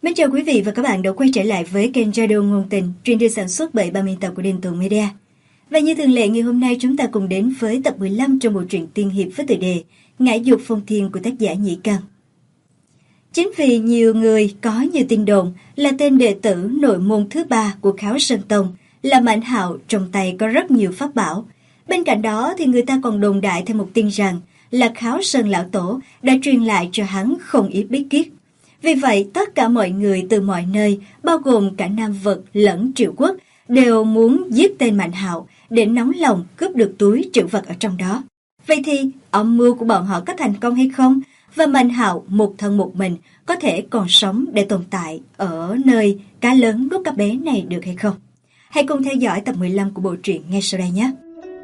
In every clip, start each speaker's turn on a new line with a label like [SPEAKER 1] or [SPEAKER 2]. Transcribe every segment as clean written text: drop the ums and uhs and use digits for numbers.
[SPEAKER 1] Mến chào quý vị và các bạn đã quay trở lại với kênh Radio Ngôn Tình, truyền được sản xuất bởi ban biên tập của Đình Tùng Media. Và như thường lệ, ngày hôm nay chúng ta cùng đến với tập 15 trong bộ truyện tiên hiệp với tựa đề Ngải Dục Phong Thiên của tác giả Nhĩ Căn. Chính vì nhiều người có nhiều tin đồn là tên đệ tử nội môn thứ 3 của Kháo Sơn Tông là Mạnh Hạo trong tay có rất nhiều pháp bảo. Bên cạnh đó thì người ta còn đồn đại thêm một tin rằng là Kháo Sơn Lão Tổ đã truyền lại cho hắn không ít bí kíp. Vì vậy, tất cả mọi người từ mọi nơi, bao gồm cả Nam Vực lẫn Triệu Quốc, đều muốn giết tên Mạnh Hạo để nóng lòng cướp được túi trữ vật ở trong đó. Vậy thì, âm mưu của bọn họ có thành công hay không? Và Mạnh Hạo một thân một mình có thể còn sống để tồn tại ở nơi cá lớn nuốt cá bé này được hay không? Hãy cùng theo dõi tập 15 của bộ truyện ngay sau đây nhé!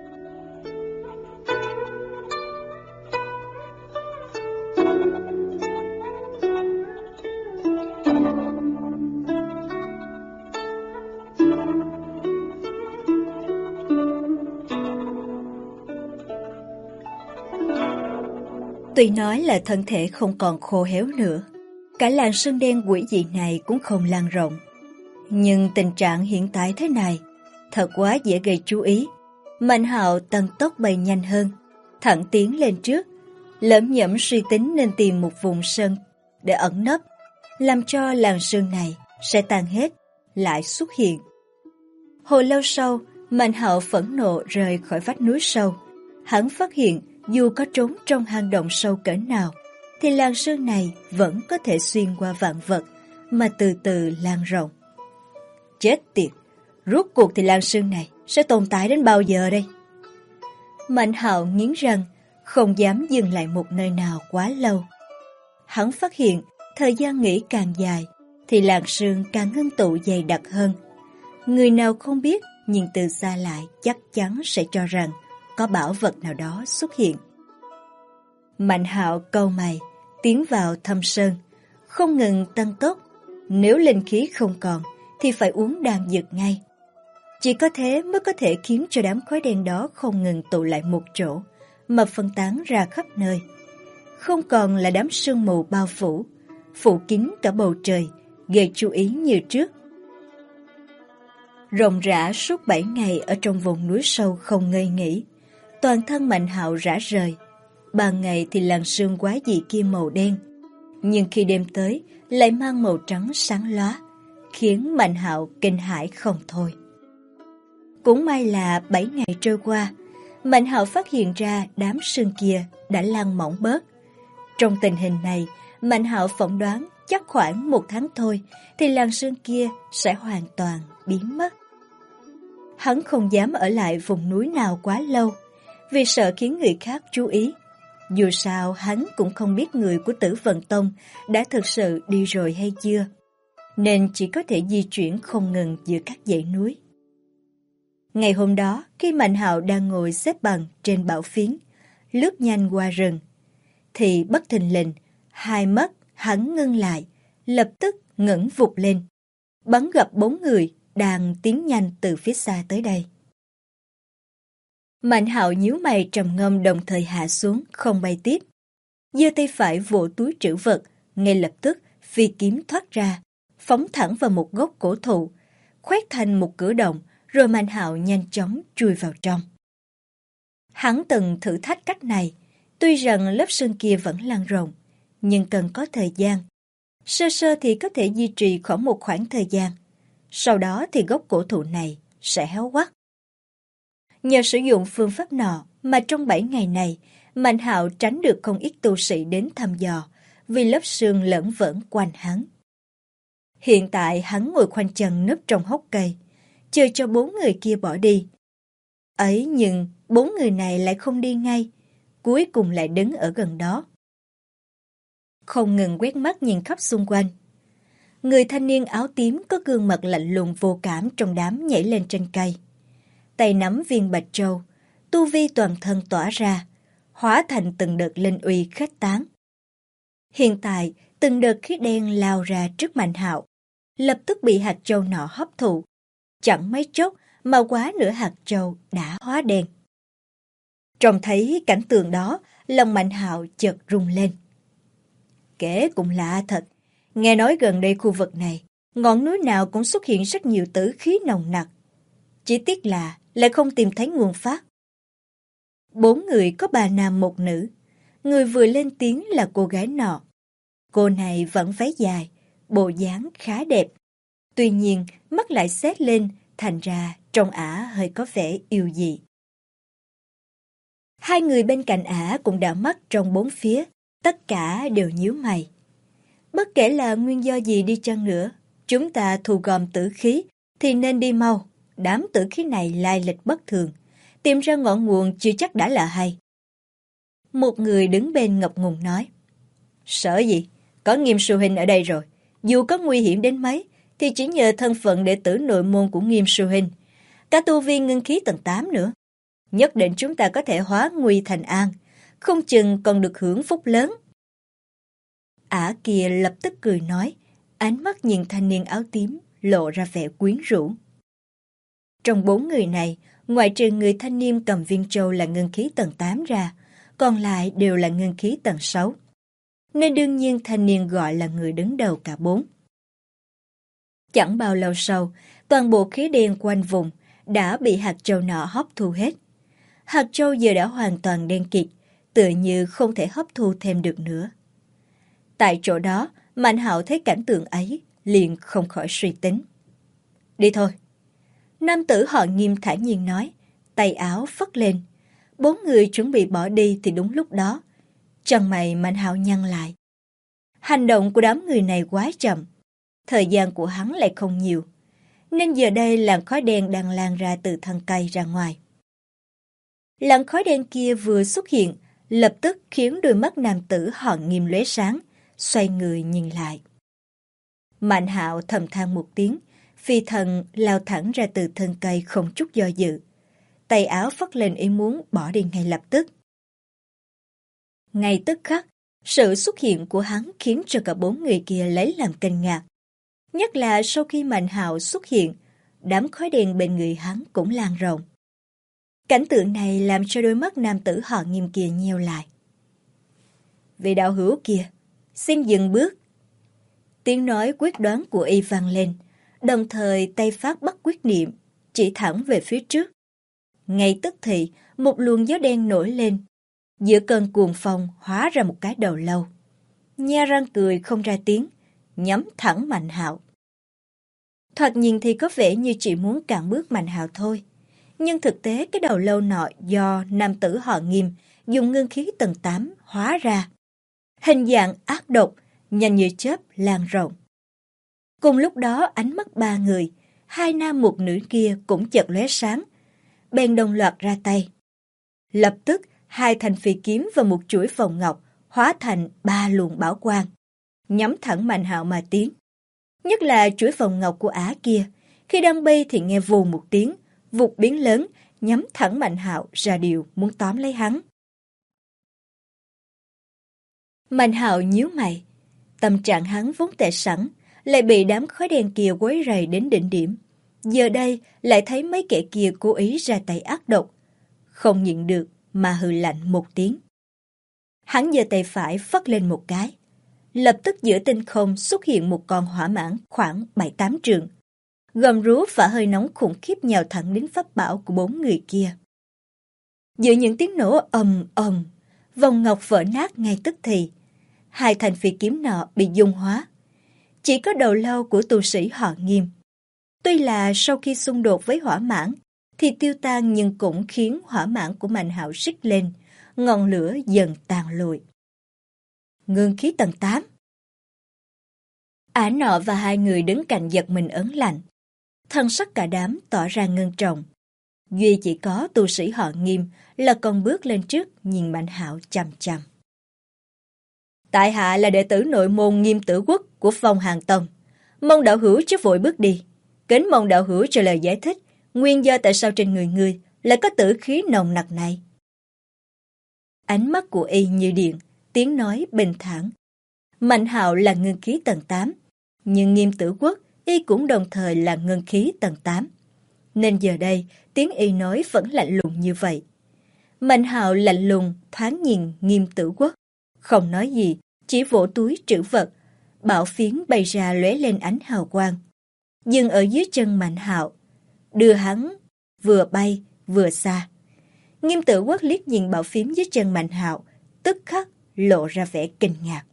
[SPEAKER 1] Tuy nói là thân thể không còn khô héo nữa, cả làn sương đen quỷ dị này cũng không lan rộng. Nhưng tình trạng hiện tại thế này thật quá dễ gây chú ý. Mạnh Hạo tăng tốc bay nhanh hơn, thẳng tiến lên trước, lẩm nhẩm suy tính nên tìm một vùng sơn để ẩn nấp, làm cho làn sương này sẽ tan hết, lại xuất hiện. Hồi lâu sau, Mạnh Hạo phẫn nộ rời khỏi vách núi sâu. Hắn phát hiện dù có trốn trong hang động sâu cỡ nào, thì làn sương này vẫn có thể xuyên qua vạn vật mà từ từ lan rộng. Chết tiệt, rốt cuộc thì làn sương này sẽ tồn tại đến bao giờ đây? Mạnh Hạo nghiến răng, không dám dừng lại một nơi nào quá lâu. Hắn phát hiện thời gian nghỉ càng dài thì làn sương càng ngưng tụ dày đặc hơn. Người nào không biết nhìn từ xa lại chắc chắn sẽ cho rằng có bảo vật nào đó xuất hiện. Mạnh Hạo cau mày, tiến vào thâm sơn, không ngừng tăng tốc. Nếu linh khí không còn thì phải uống đan dược ngay. Chỉ có thế mới có thể khiến cho đám khói đen đó không ngừng tụ lại một chỗ, mà phân tán ra khắp nơi. Không còn là đám sương mù bao phủ, phủ kín cả bầu trời, gây chú ý như trước. Ròng rã suốt 7 ngày ở trong vùng núi sâu không ngơi nghỉ, toàn thân Mạnh Hạo rã rời. Ban ngày thì làn sương quái dị kia màu đen, nhưng khi đêm tới lại mang màu trắng sáng lóa, khiến Mạnh Hạo kinh hãi không thôi. Cũng may là 7 ngày trôi qua, Mạnh Hạo phát hiện ra đám sương kia đã lan mỏng bớt. Trong tình hình này, Mạnh Hạo phỏng đoán chắc khoảng 1 tháng thôi thì làn sương kia sẽ hoàn toàn biến mất. Hắn không dám ở lại vùng núi nào quá lâu, vì sợ khiến người khác chú ý. Dù sao hắn cũng không biết người của Tử Vận Tông đã thực sự đi rồi hay chưa, nên chỉ có thể di chuyển không ngừng giữa các dãy núi. Ngày hôm đó, khi Mạnh Hạo đang ngồi xếp bằng trên bảo phiến, lướt nhanh qua rừng, thì bất thình lình, hai mắt hắn ngưng lại, lập tức ngẩng vụt lên, bắn gặp 4 người đang tiến nhanh từ phía xa tới đây. Mạnh Hạo nhíu mày trầm ngâm, đồng thời hạ xuống, không bay tiếp. Giơ tay phải vỗ túi trữ vật, ngay lập tức phi kiếm thoát ra, phóng thẳng vào một gốc cổ thụ, khoét thành một cửa động, rồi Mạnh Hạo nhanh chóng chui vào trong. Hắn từng thử thách cách này, tuy rằng lớp sương kia vẫn lan rộng, nhưng cần có thời gian. Sơ sơ thì có thể duy trì khoảng một khoảng thời gian, sau đó thì gốc cổ thụ này sẽ héo quắt. Nhờ sử dụng phương pháp nọ mà trong 7 ngày này, Mạnh Hạo tránh được không ít tu sĩ đến thăm dò, vì lớp sương lởn vởn quanh hắn. Hiện tại hắn ngồi khoanh chân núp trong hốc cây, chờ cho 4 người kia bỏ đi. Ấy nhưng 4 người này lại không đi ngay, cuối cùng lại đứng ở gần đó, không ngừng quét mắt nhìn khắp xung quanh. Người thanh niên áo tím có gương mặt lạnh lùng vô cảm trong đám nhảy lên trên cây, tay nắm viên bạch châu, tu vi toàn thân tỏa ra, hóa thành từng đợt linh uy khuếch tán. Hiện tại, từng đợt khí đen lao ra trước Mạnh Hạo, lập tức bị hạt châu nọ hấp thụ. Chẳng mấy chốc mà quá nửa hạt châu đã hóa đen. Trông thấy cảnh tượng đó, lòng Mạnh Hạo chợt rung lên. Kể cũng lạ thật, Nghe nói gần đây khu vực này, ngọn núi nào cũng xuất hiện rất nhiều tử khí nồng nặc. Chỉ tiếc là lại không tìm thấy nguồn phát. 4 người có 3 nam 1 nữ. Người vừa lên tiếng là cô gái nọ. Cô này vẫn váy dài, bộ dáng khá đẹp. Tuy nhiên, mắt lại xét lên, thành ra trông ả hơi có vẻ yêu dị. Hai người bên cạnh ả cũng đã mắt trong 4 phía, tất cả đều nhíu mày. Bất kể là nguyên do gì đi chăng nữa, chúng ta thu gom tử khí thì nên đi mau. Đám tử khí này lai lịch bất thường, tìm ra ngọn nguồn chưa chắc đã là hay. Một người đứng bên ngập ngùng nói, sợ gì, có Nghiêm Sư Huynh ở đây rồi. Dù có nguy hiểm đến mấy, thì chỉ nhờ thân phận đệ tử nội môn của Nghiêm Sư Huynh, cả tu vi ngưng khí tầng 8 nữa. Nhất định chúng ta có thể hóa nguy thành an, không chừng còn được hưởng phúc lớn. Ả kia lập tức cười nói, ánh mắt nhìn thanh niên áo tím, lộ ra vẻ quyến rũ. Trong 4 người này, ngoại trừ người thanh niên cầm viên châu là ngưng khí tầng 8 ra, còn lại đều là ngưng khí tầng 6. Nên đương nhiên thanh niên gọi là người đứng đầu cả 4. Chẳng bao lâu sau, toàn bộ khí đen quanh vùng đã bị hạt châu nọ hấp thu hết. Hạt châu giờ đã hoàn toàn đen kịt, tựa như không thể hấp thu thêm được nữa. Tại chỗ đó, Mạnh Hạo thấy cảnh tượng ấy, liền không khỏi suy tính. Đi thôi. Nam tử họ Nghiêm thản nhiên nói, tay áo phất lên. 4 người chuẩn bị bỏ đi thì đúng lúc đó, chân mày Mạnh Hạo nhăn lại. Hành động của đám người này quá chậm, thời gian của hắn lại không nhiều, nên giờ đây làn khói đen đang lan ra từ thân cây ra ngoài. Làn khói đen kia vừa xuất hiện, lập tức khiến đôi mắt nam tử họ Nghiêm lóe sáng, xoay người nhìn lại. Mạnh Hạo thầm than một tiếng, phi thần lao thẳng ra từ thân cây không chút do dự. Tay áo phất lên ý muốn bỏ đi ngay lập tức. Ngay tức khắc, sự xuất hiện của hắn khiến cho cả 4 người kia lấy làm kinh ngạc. Nhất là sau khi Mạnh Hạo xuất hiện, đám khói đen bên người hắn cũng lan rộng. Cảnh tượng này làm cho đôi mắt nam tử họ Nghiêm kia nheo lại. Vị đạo hữu kia, xin dừng bước. Tiếng nói quyết đoán của y vang lên, đồng thời tay phát bắt quyết niệm, chỉ thẳng về phía trước. Ngay tức thì, một luồng gió đen nổi lên, giữa cơn cuồng phong hóa ra một cái đầu lâu. Nhe răng cười không ra tiếng, nhắm thẳng Mạnh Hạo. Thoạt nhìn thì có vẻ như chỉ muốn cản bước Mạnh Hạo thôi, nhưng thực tế cái đầu lâu nọ do nam tử họ Nghiêm dùng ngưng khí tầng 8 hóa ra. Hình dạng ác độc, nhanh như chớp lan rộng. Cùng lúc đó ánh mắt 3 người, 2 nam 1 nữ kia cũng chợt lóe sáng, bèn đồng loạt ra tay. Lập tức 2 thanh phi kiếm và một chuỗi vòng ngọc hóa thành 3 luồng bảo quang, nhắm thẳng Mạnh Hạo mà tiến. Nhất là chuỗi vòng ngọc của ả kia, khi đang bay thì nghe vù một tiếng, vụt biến lớn, nhắm thẳng Mạnh Hạo ra điều muốn tóm lấy hắn. Mạnh Hạo nhíu mày, tâm trạng hắn vốn tệ sẵn, lại bị đám khói đen kia quấy rầy đến đỉnh điểm. Giờ đây lại thấy mấy kẻ kia cố ý ra tay ác độc, không nhịn được mà hừ lạnh một tiếng. Hắn giơ tay phải phất lên một cái, lập tức giữa tinh không xuất hiện một con hỏa mãng khoảng 7-8 trượng. Gầm rú và hơi nóng khủng khiếp nhào thẳng đến pháp bảo của 4 người kia. Giữa những tiếng nổ ầm ầm, vòng ngọc vỡ nát ngay tức thì. 2 thanh phi kiếm nọ bị dung hóa. Chỉ có đầu lâu của tu sĩ họ Nghiêm. Tuy là sau khi xung đột với hỏa mãng thì tiêu tan, nhưng cũng khiến hỏa mãng của Mạnh Hạo rít lên, ngọn lửa dần tàn lụi. Ngưng khí tầng 8. Ả nọ và 2 người đứng cạnh giật mình ớn lạnh. Thân sắc cả đám tỏ ra ngưng trọng. Duy chỉ có tu sĩ họ Nghiêm là còn bước lên trước nhìn Mạnh Hạo chằm chằm. Tại hạ là đệ tử nội môn Nghiêm Tử Quốc của Phong Hàn Tông. Mong đạo hữu chứ vội bước đi. Kính mong đạo hữu cho lời giải thích nguyên do tại sao trên người ngươi lại có tử khí nồng nặc này. Ánh mắt của y như điện, tiếng nói bình thản. Mạnh Hạo là ngưng khí tầng 8, nhưng Nghiêm Tử Quốc y cũng đồng thời là ngưng khí tầng 8. Nên giờ đây, tiếng y nói vẫn lạnh lùng như vậy. Mạnh Hạo lạnh lùng thoáng nhìn Nghiêm Tử Quốc, không nói gì, chỉ vỗ túi trữ vật, bảo phiến bay ra lóe lên ánh hào quang, dừng ở dưới chân Mạnh Hạo, đưa hắn vừa bay vừa xa. Nghiêm Tử Quốc liếc nhìn bảo phiến dưới chân Mạnh Hạo, tức khắc lộ ra vẻ kinh ngạc.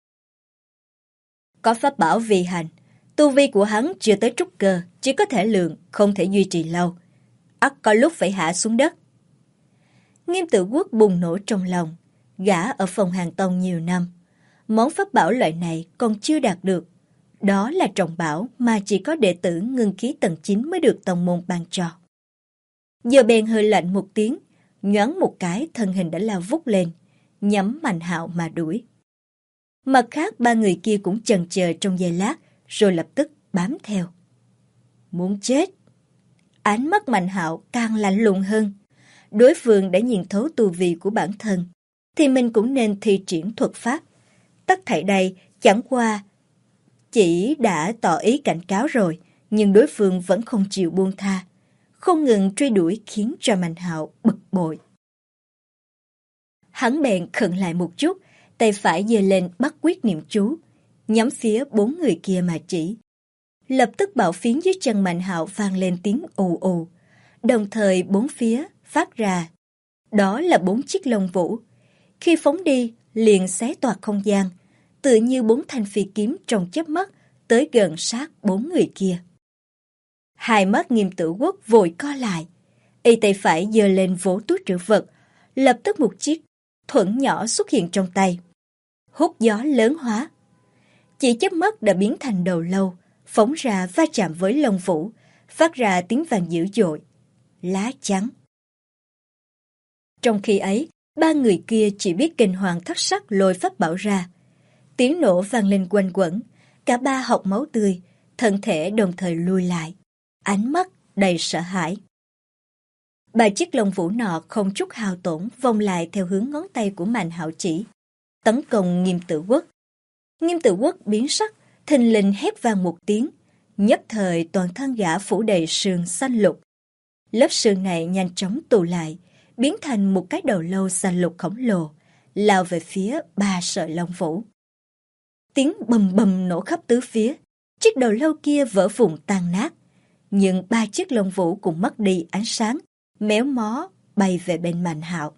[SPEAKER 1] Có pháp bảo vi hành, tu vi của hắn chưa tới trúc cơ, chỉ có thể lượng, không thể duy trì lâu. Ắt có lúc phải hạ xuống đất. Nghiêm Tử Quốc bùng nổ trong lòng, gã ở phòng Hàng Tông nhiều năm. Món pháp bảo loại này còn chưa đạt được. Đó là trọng bảo mà chỉ có đệ tử ngưng khí tầng 9 mới được tông môn ban cho. Giờ bèn hơi lạnh một tiếng, nhoáng một cái thân hình đã lao vút lên, nhắm Mạnh Hạo mà đuổi. Mặt khác ba người kia cũng chần chờ trong giây lát, rồi lập tức bám theo. Muốn chết! Ánh mắt Mạnh Hạo càng lạnh lùng hơn. Đối phương đã nhìn thấu tu vi của bản thân, thì mình cũng nên thi triển thuật pháp. Tất thảy đây chẳng qua chỉ đã tỏ ý cảnh cáo rồi, nhưng đối phương vẫn không chịu buông tha, không ngừng truy đuổi khiến cho Mạnh Hạo bực bội. Hắn bèn khựng lại một chút, tay phải giơ lên bắt quyết niệm chú, nhắm phía bốn người kia mà chỉ. Lập tức bảo phiến dưới chân Mạnh Hạo vang lên tiếng ù ù, đồng thời bốn phía phát ra. Đó là 4 chiếc lông vũ. Khi phóng đi, liền xé toạc không gian, tựa như 4 thanh phi kiếm trong chớp mắt tới gần sát 4 người kia. Hai mắt Nghiêm Tử Quốc vội co lại, y tay phải giơ lên vỗ túi trữ vật, lập tức một chiếc thuẫn nhỏ xuất hiện trong tay, hút gió lớn hóa. Chỉ chớp mắt đã biến thành đầu lâu, phóng ra va chạm với lông vũ, phát ra tiếng vang dữ dội. Lá chắn. Trong khi ấy, ba người kia chỉ biết kinh hoàng thất sắc lôi pháp bảo ra. Tiếng nổ vang lên quanh quẩn, cả ba hộc máu tươi, thân thể đồng thời lùi lại, ánh mắt đầy sợ hãi. Ba chiếc lông vũ nọ không chút hao tổn vòng lại theo hướng ngón tay của Mạnh Hạo chỉ, tấn công Nghiêm Tử Quốc. Nghiêm Tử Quốc biến sắc, thình lình hét vang một tiếng, nhất thời toàn thân gã phủ đầy sương xanh lục. Lớp sương này nhanh chóng tụ lại, biến thành một cái đầu lâu xanh lục khổng lồ, lao về phía ba sợi lông vũ. Tiếng bầm bầm nổ khắp tứ phía, chiếc đầu lâu kia vỡ vụn tan nát, nhưng ba chiếc lông vũ cũng mất đi ánh sáng, méo mó bay về bên Mạnh Hạo.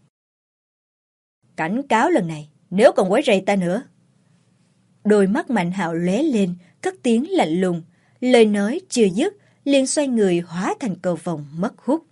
[SPEAKER 1] Cảnh cáo lần này, nếu còn quấy rầy ta nữa. Đôi mắt Mạnh Hạo lóe lên, cất tiếng lạnh lùng, lời nói chưa dứt, liền xoay người hóa thành cầu vồng mất hút.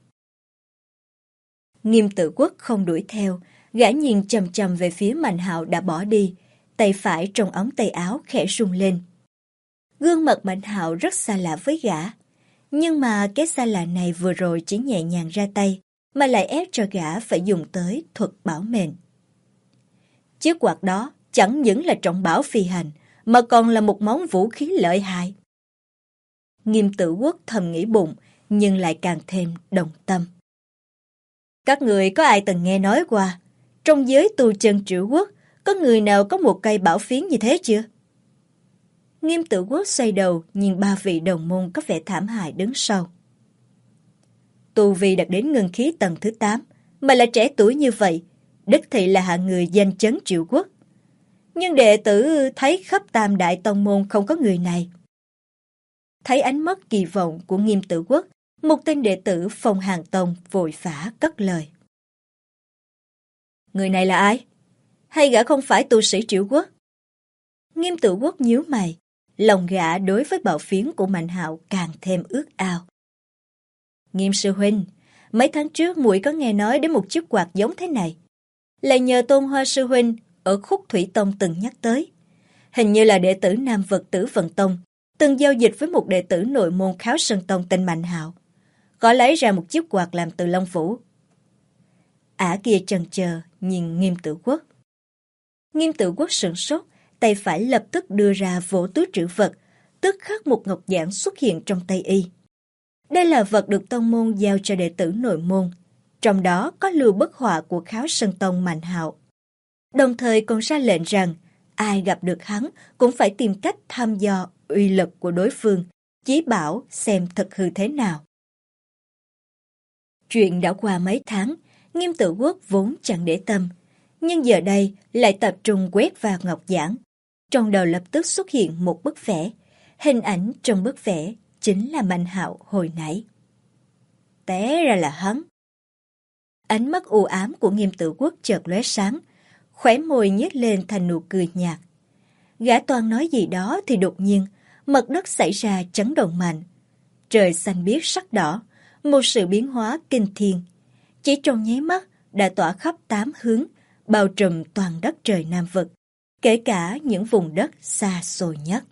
[SPEAKER 1] Nghiêm Tử Quốc không đuổi theo, gã nhìn chằm chằm về phía Mạnh Hạo đã bỏ đi, tay phải trong ống tay áo khẽ rung lên. Gương mặt Mạnh Hạo rất xa lạ với gã, nhưng mà cái xa lạ này vừa rồi chỉ nhẹ nhàng ra tay, mà lại ép cho gã phải dùng tới thuật bảo mệnh. Chiếc quạt đó chẳng những là trọng bảo phi hành, mà còn là một món vũ khí lợi hại. Nghiêm Tử Quốc thầm nghĩ bụng, nhưng lại càng thêm đồng tâm. Các người có ai từng nghe nói qua, trong giới tu chân Triệu Quốc, có người nào có một cây bảo phiến như thế chưa? Nghiêm Tử Quốc xoay đầu nhìn ba vị đồng môn có vẻ thảm hại đứng sau. Tu vi đạt đến ngưng khí tầng thứ 8, mà là trẻ tuổi như vậy, đích thị là hạng người danh chấn Triệu Quốc. Nhưng đệ tử thấy khắp Tam Đại Tông Môn không có người này. Thấy ánh mắt kỳ vọng của Nghiêm Tử Quốc, một tên đệ tử Phong Hàng Tông vội vã cất lời. Người này là ai? Hay gã không phải tu sĩ Triệu Quốc? Nghiêm Tử Quốc nhíu mày, lòng gã đối với bảo phiến của Mạnh Hạo càng thêm ước ao. Nghiêm sư huynh, mấy tháng trước muội có nghe nói đến một chiếc quạt giống thế này. Lại nhờ Tôn Hoa sư huynh ở Khúc Thủy Tông từng nhắc tới. Hình như là đệ tử Nam Vật Tử Vận Tông từng giao dịch với một đệ tử nội môn Kháo Sơn Tông tên Mạnh Hạo, có lấy ra một chiếc quạt làm từ lông vũ. Ả kia chần chờ nhìn Nghiêm Tử Quốc. Nghiêm Tử Quốc sửng sốt, tay phải lập tức đưa ra vỗ túi trữ vật, tức khắc một ngọc giản xuất hiện trong tay y. Đây là vật được tông môn giao cho đệ tử nội môn, trong đó có lưu bức họa của Kháo Sơn Tông Mạnh Hạo. Đồng thời còn ra lệnh rằng ai gặp được hắn cũng phải tìm cách thăm dò uy lực của đối phương, chí bảo xem thật hư thế nào. Chuyện đã qua mấy tháng, Nghiêm Tử Quốc vốn chẳng để tâm, nhưng giờ đây lại tập trung quét vào ngọc giản. Trong đầu lập tức xuất hiện một bức vẽ. Hình ảnh trong bức vẽ chính là Mạnh Hạo hồi nãy. Té ra là hắn. Ánh mắt u ám của Nghiêm Tử Quốc chợt lóe sáng, khóe môi nhếch lên thành nụ cười nhạt. Gã Toan nói gì đó thì đột nhiên, mặt đất xảy ra chấn động mạnh. Trời xanh biếc sắc đỏ, một sự biến hóa kinh thiên. Chỉ trong nháy mắt đã tỏa khắp 8 hướng, bao trùm toàn đất trời Nam Vực, kể cả những vùng đất xa xôi nhất.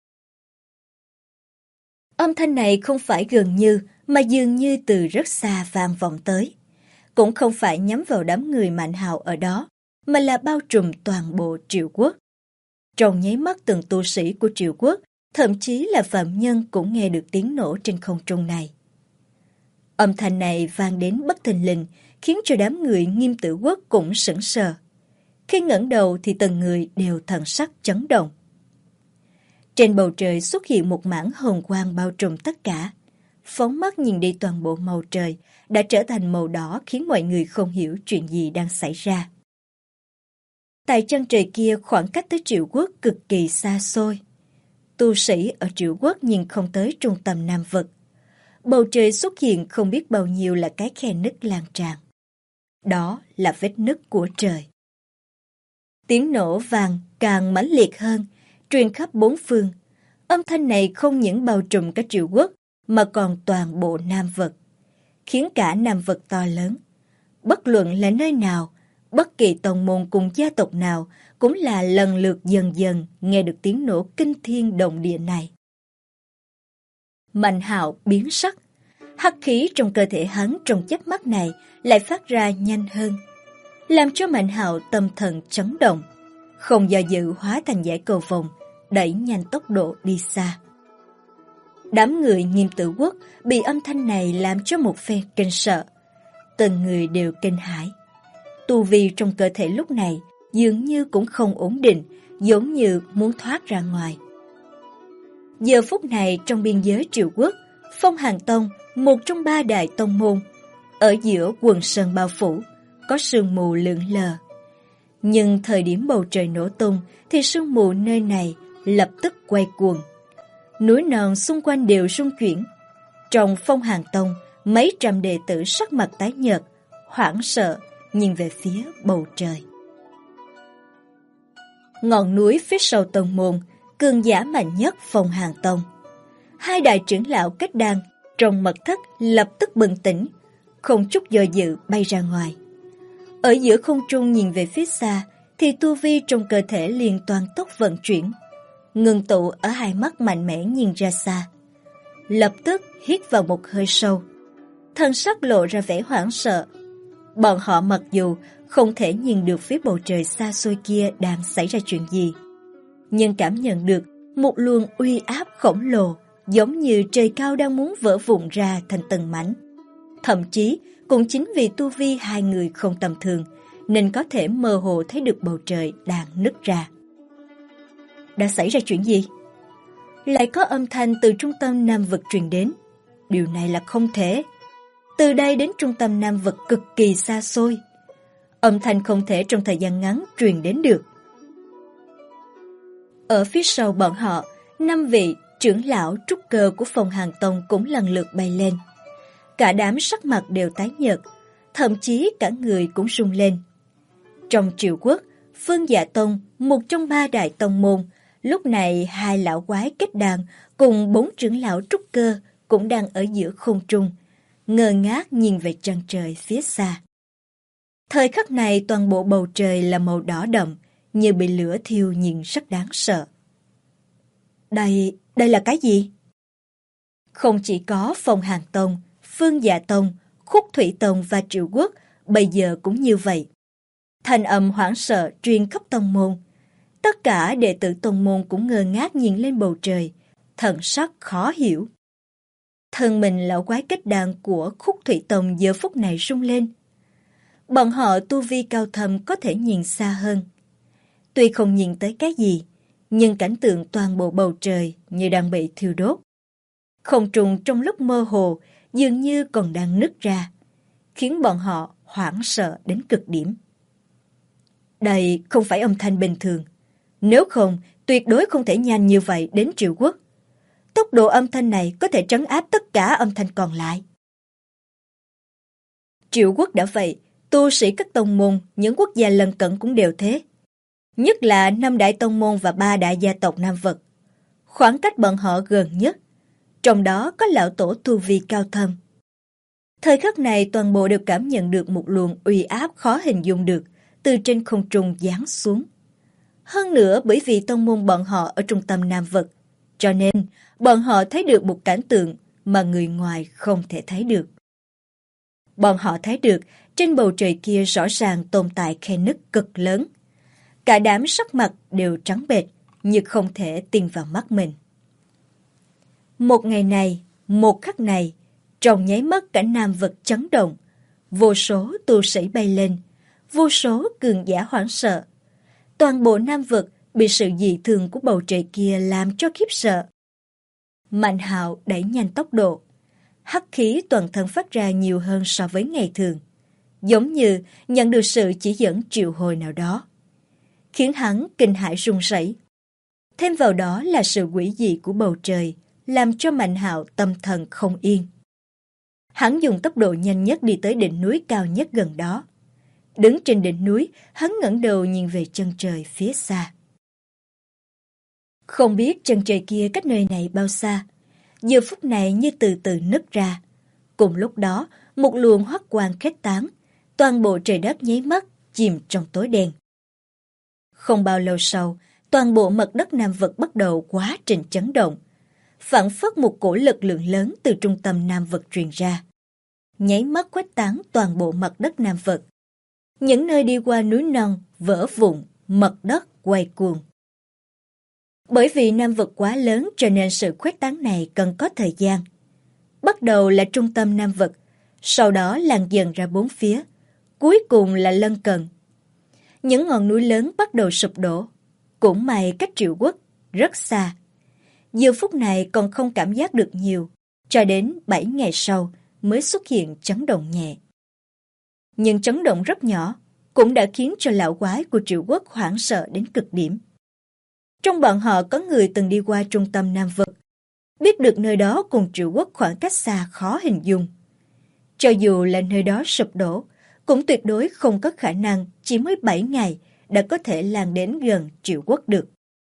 [SPEAKER 1] Âm thanh này không phải gần như, mà dường như từ rất xa vang vọng tới. Cũng không phải nhắm vào đám người Mạnh Hạo ở đó, mà là bao trùm toàn bộ Triệu Quốc. Trong nháy mắt từng tu sĩ của Triệu Quốc, thậm chí là phạm nhân cũng nghe được tiếng nổ trên không trung này. Âm thanh này vang đến bất thình lình, khiến cho đám người Nghiêm Tử Quốc cũng sững sờ. Khi ngẩng đầu thì từng người đều thần sắc chấn động. Trên bầu trời xuất hiện một mảng hồng quang bao trùm tất cả. Phóng mắt nhìn đi toàn bộ màu trời đã trở thành màu đỏ, khiến mọi người không hiểu chuyện gì đang xảy ra. Tại chân trời kia, khoảng cách tới Triệu Quốc cực kỳ xa xôi. Tu sĩ ở Triệu Quốc nhìn không tới trung tâm Nam Vực. Bầu trời xuất hiện không biết bao nhiêu là cái khe nứt lan tràn. Đó là vết nứt của trời. Tiếng nổ vang càng mãnh liệt hơn, truyền khắp bốn phương. Âm thanh này không những bao trùm cả Triệu Quốc, mà còn toàn bộ Nam Vực, khiến cả Nam Vực to lớn. Bất luận là nơi nào, bất kỳ tông môn cùng gia tộc nào cũng là lần lượt dần dần nghe được tiếng nổ kinh thiên động địa này. Mạnh Hạo biến sắc, hắc khí trong cơ thể hắn trong chớp mắt này lại phát ra nhanh hơn, làm cho Mạnh Hạo tâm thần chấn động, không do dự hóa thành dải cầu vồng, đẩy nhanh tốc độ đi xa. Đám người Nghiêm Tử Quốc bị âm thanh này làm cho một phen kinh sợ, từng người đều kinh hãi. Tu vi trong cơ thể lúc này dường như cũng không ổn định, giống như muốn thoát ra ngoài. Giờ phút này trong biên giới Triệu Quốc, Phong Hàn Tông, một trong 3 đại tông môn, ở giữa quần sơn bao phủ, có sương mù lượn lờ. Nhưng thời điểm bầu trời nổ tung thì sương mù nơi này lập tức quay cuồng. Núi non xung quanh đều rung chuyển. Trong Phong Hàn Tông, mấy trăm đệ tử sắc mặt tái nhợt, hoảng sợ nhìn về phía bầu trời. Ngọn núi phía sau tông môn, cường giả mạnh nhất Phong Hàn Tông. 2 đại trưởng lão kết đan trong mật thất lập tức bừng tỉnh, không chút do dự bay ra ngoài. Ở giữa không trung nhìn về phía xa thì tu vi trong cơ thể liền toàn tốc vận chuyển, ngưng tụ ở hai mắt mạnh mẽ nhìn ra xa. Lập tức hít vào một hơi sâu, thân sắc lộ ra vẻ hoảng sợ. Bọn họ mặc dù không thể nhìn được phía bầu trời xa xôi kia đang xảy ra chuyện gì, nhưng cảm nhận được một luồng uy áp khổng lồ, giống như trời cao đang muốn vỡ vụn ra thành từng mảnh. Thậm chí cũng chính vì tu vi 2 người không tầm thường, nên có thể mơ hồ thấy được bầu trời đang nứt ra. Đã xảy ra chuyện gì? Lại có âm thanh từ trung tâm Nam Vực truyền đến. Điều này là không thể. Từ đây đến trung tâm Nam Vực cực kỳ xa xôi. Âm thanh không thể trong thời gian ngắn truyền đến được. Ở phía sau bọn họ, 5 vị trưởng lão trúc cơ của Phong Hàn Tông cũng lần lượt bay lên. Cả đám sắc mặt đều tái nhợt, thậm chí cả người cũng run lên. Trong Triệu Quốc, Phương Dạ Tông, một trong 3 đại tông môn, lúc này 2 lão quái kết đàn cùng 4 trưởng lão trúc cơ cũng đang ở giữa không trung, ngơ ngác nhìn về chân trời phía xa. Thời khắc này toàn bộ bầu trời là màu đỏ đậm, như bị lửa thiêu nhìn rất đáng sợ. Đây là cái gì? Không chỉ có Phong Hàn Tông, Phương Dạ Tông, Khúc Thủy Tông và Triệu Quốc bây giờ cũng như vậy. Thanh âm hoảng sợ truyền khắp tông môn. Tất cả đệ tử tông môn cũng ngơ ngác nhìn lên bầu trời, thần sắc khó hiểu. Thân mình lão quái kết đàn của Khúc Thủy Tông giờ phút này rung lên. Bọn họ tu vi cao thâm có thể nhìn xa hơn. Tuy không nhìn tới cái gì, nhưng cảnh tượng toàn bộ bầu trời như đang bị thiêu đốt. Không trung trong lúc mơ hồ dường như còn đang nứt ra, khiến bọn họ hoảng sợ đến cực điểm. Đây không phải âm thanh bình thường, nếu không tuyệt đối không thể nhanh như vậy đến Triệu Quốc. Tốc độ âm thanh này có thể trấn áp tất cả âm thanh còn lại. Triệu Quốc đã vậy, tu sĩ các tông môn, những quốc gia lân cận cũng đều thế. Nhất là 5 đại tông môn và 3 đại gia tộc Nam Vực. Khoảng cách bọn họ gần nhất, trong đó có lão tổ tu vi cao thâm. Thời khắc này toàn bộ đều cảm nhận được một luồng uy áp khó hình dung được từ trên không trung giáng xuống. Hơn nữa bởi vì tông môn bọn họ ở trung tâm Nam Vực, cho nên bọn họ thấy được một cảnh tượng mà người ngoài không thể thấy được. Bọn họ thấy được trên bầu trời kia rõ ràng tồn tại khe nứt cực lớn. Cả đám sắc mặt đều trắng bệch như không thể tin vào mắt mình. Một ngày này, một khắc này, trong nháy mắt cả Nam Vực chấn động, vô số tu sĩ bay lên, vô số cường giả hoảng sợ. Toàn bộ Nam Vực bị sự dị thường của bầu trời kia làm cho khiếp sợ. Mạnh Hạo đẩy nhanh tốc độ, hắc khí toàn thân phát ra nhiều hơn so với ngày thường, giống như nhận được sự chỉ dẫn triệu hồi nào đó, khiến hắn kinh hãi run rẩy. Thêm vào đó là sự quỷ dị của bầu trời, làm cho Mạnh Hạo tâm thần không yên. Hắn dùng tốc độ nhanh nhất đi tới đỉnh núi cao nhất gần đó. Đứng trên đỉnh núi, hắn ngẩng đầu nhìn về chân trời phía xa. Không biết chân trời kia cách nơi này bao xa, giờ phút này như từ từ nứt ra. Cùng lúc đó, một luồng hoắc quang khuếch tán, toàn bộ trời đất nháy mắt chìm trong tối đen. Không bao lâu sau, toàn bộ mặt đất Nam Vực bắt đầu quá trình chấn động. Phảng phất một cổ lực lượng lớn từ trung tâm Nam Vực truyền ra, nháy mắt khuếch tán toàn bộ mặt đất Nam Vực. Những nơi đi qua núi non vỡ vụn, mặt đất quay cuồng. Bởi vì Nam Vực quá lớn cho nên sự khuếch tán này cần có thời gian. Bắt đầu là trung tâm Nam Vực, sau đó lan dần ra bốn phía, cuối cùng là lân cận. Những ngọn núi lớn bắt đầu sụp đổ, cũng may cách Triệu Quốc rất xa. Giờ phút này còn không cảm giác được nhiều, cho đến 7 ngày sau mới xuất hiện chấn động nhẹ. Nhưng chấn động rất nhỏ cũng đã khiến cho lão quái của Triệu Quốc hoảng sợ đến cực điểm. Trong bọn họ có người từng đi qua trung tâm Nam Vực, biết được nơi đó cùng Triệu Quốc khoảng cách xa khó hình dung. Cho dù là nơi đó sụp đổ, cũng tuyệt đối không có khả năng chỉ mới 7 ngày đã có thể lan đến gần Triệu Quốc được.